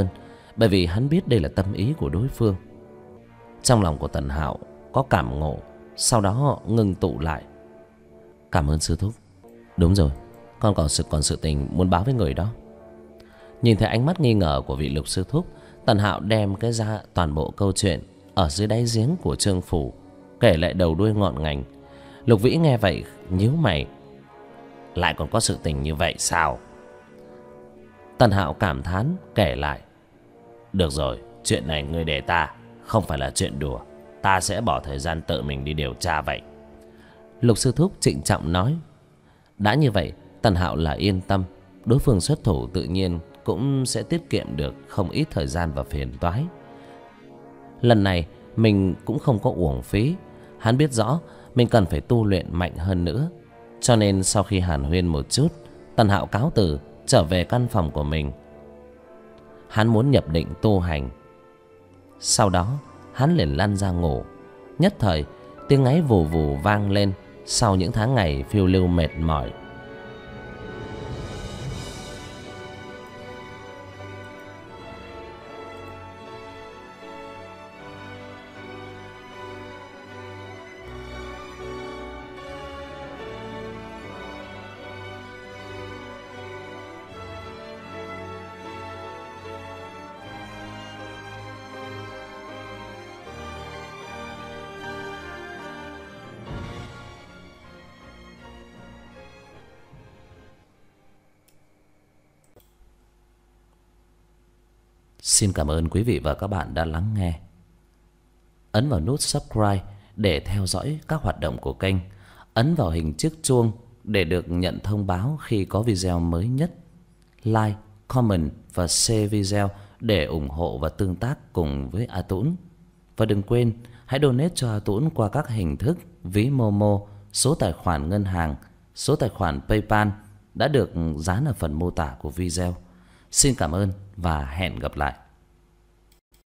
bởi vì hắn biết đây là tâm ý của đối phương. Trong lòng của Tần Hạo có cảm ngộ, sau đó ngưng tụ lại. Cảm ơn sư thúc. Đúng rồi, con còn sự tình muốn báo với người đó. Nhìn thấy ánh mắt nghi ngờ của vị Lục sư thúc, Tần Hạo đem cái ra toàn bộ câu chuyện ở dưới đáy giếng của Trương phủ kể lại đầu đuôi ngọn ngành. Lục Vĩ nghe vậy nhíu mày. Lại còn có sự tình như vậy sao? Tần Hạo cảm thán kể lại. Được rồi, chuyện này ngươi để ta, không phải là chuyện đùa. Ta sẽ bỏ thời gian tự mình đi điều tra vậy. Lục sư thúc trịnh trọng nói. Đã như vậy, Tần Hạo là yên tâm. Đối phương xuất thủ tự nhiên cũng sẽ tiết kiệm được không ít thời gian và phiền toái. Lần này mình cũng không có uổng phí. Hắn biết rõ mình cần phải tu luyện mạnh hơn nữa. Cho nên sau khi hàn huyên một chút, Tần Hạo cáo từ trở về căn phòng của mình. Hắn muốn nhập định tu hành. Sau đó hắn liền lăn ra ngủ. Nhất thời tiếng ngáy vù vù vang lên. Sau những tháng ngày phiêu lưu mệt mỏi, xin cảm ơn quý vị và các bạn đã lắng nghe. Ấn vào nút subscribe để theo dõi các hoạt động của kênh. Ấn vào hình chiếc chuông để được nhận thông báo khi có video mới nhất. Like, comment và share video để ủng hộ và tương tác cùng với A Tũng. Và đừng quên hãy donate cho A Tũng qua các hình thức ví Momo, số tài khoản ngân hàng, số tài khoản PayPal đã được dán ở phần mô tả của video. Xin cảm ơn và hẹn gặp lại.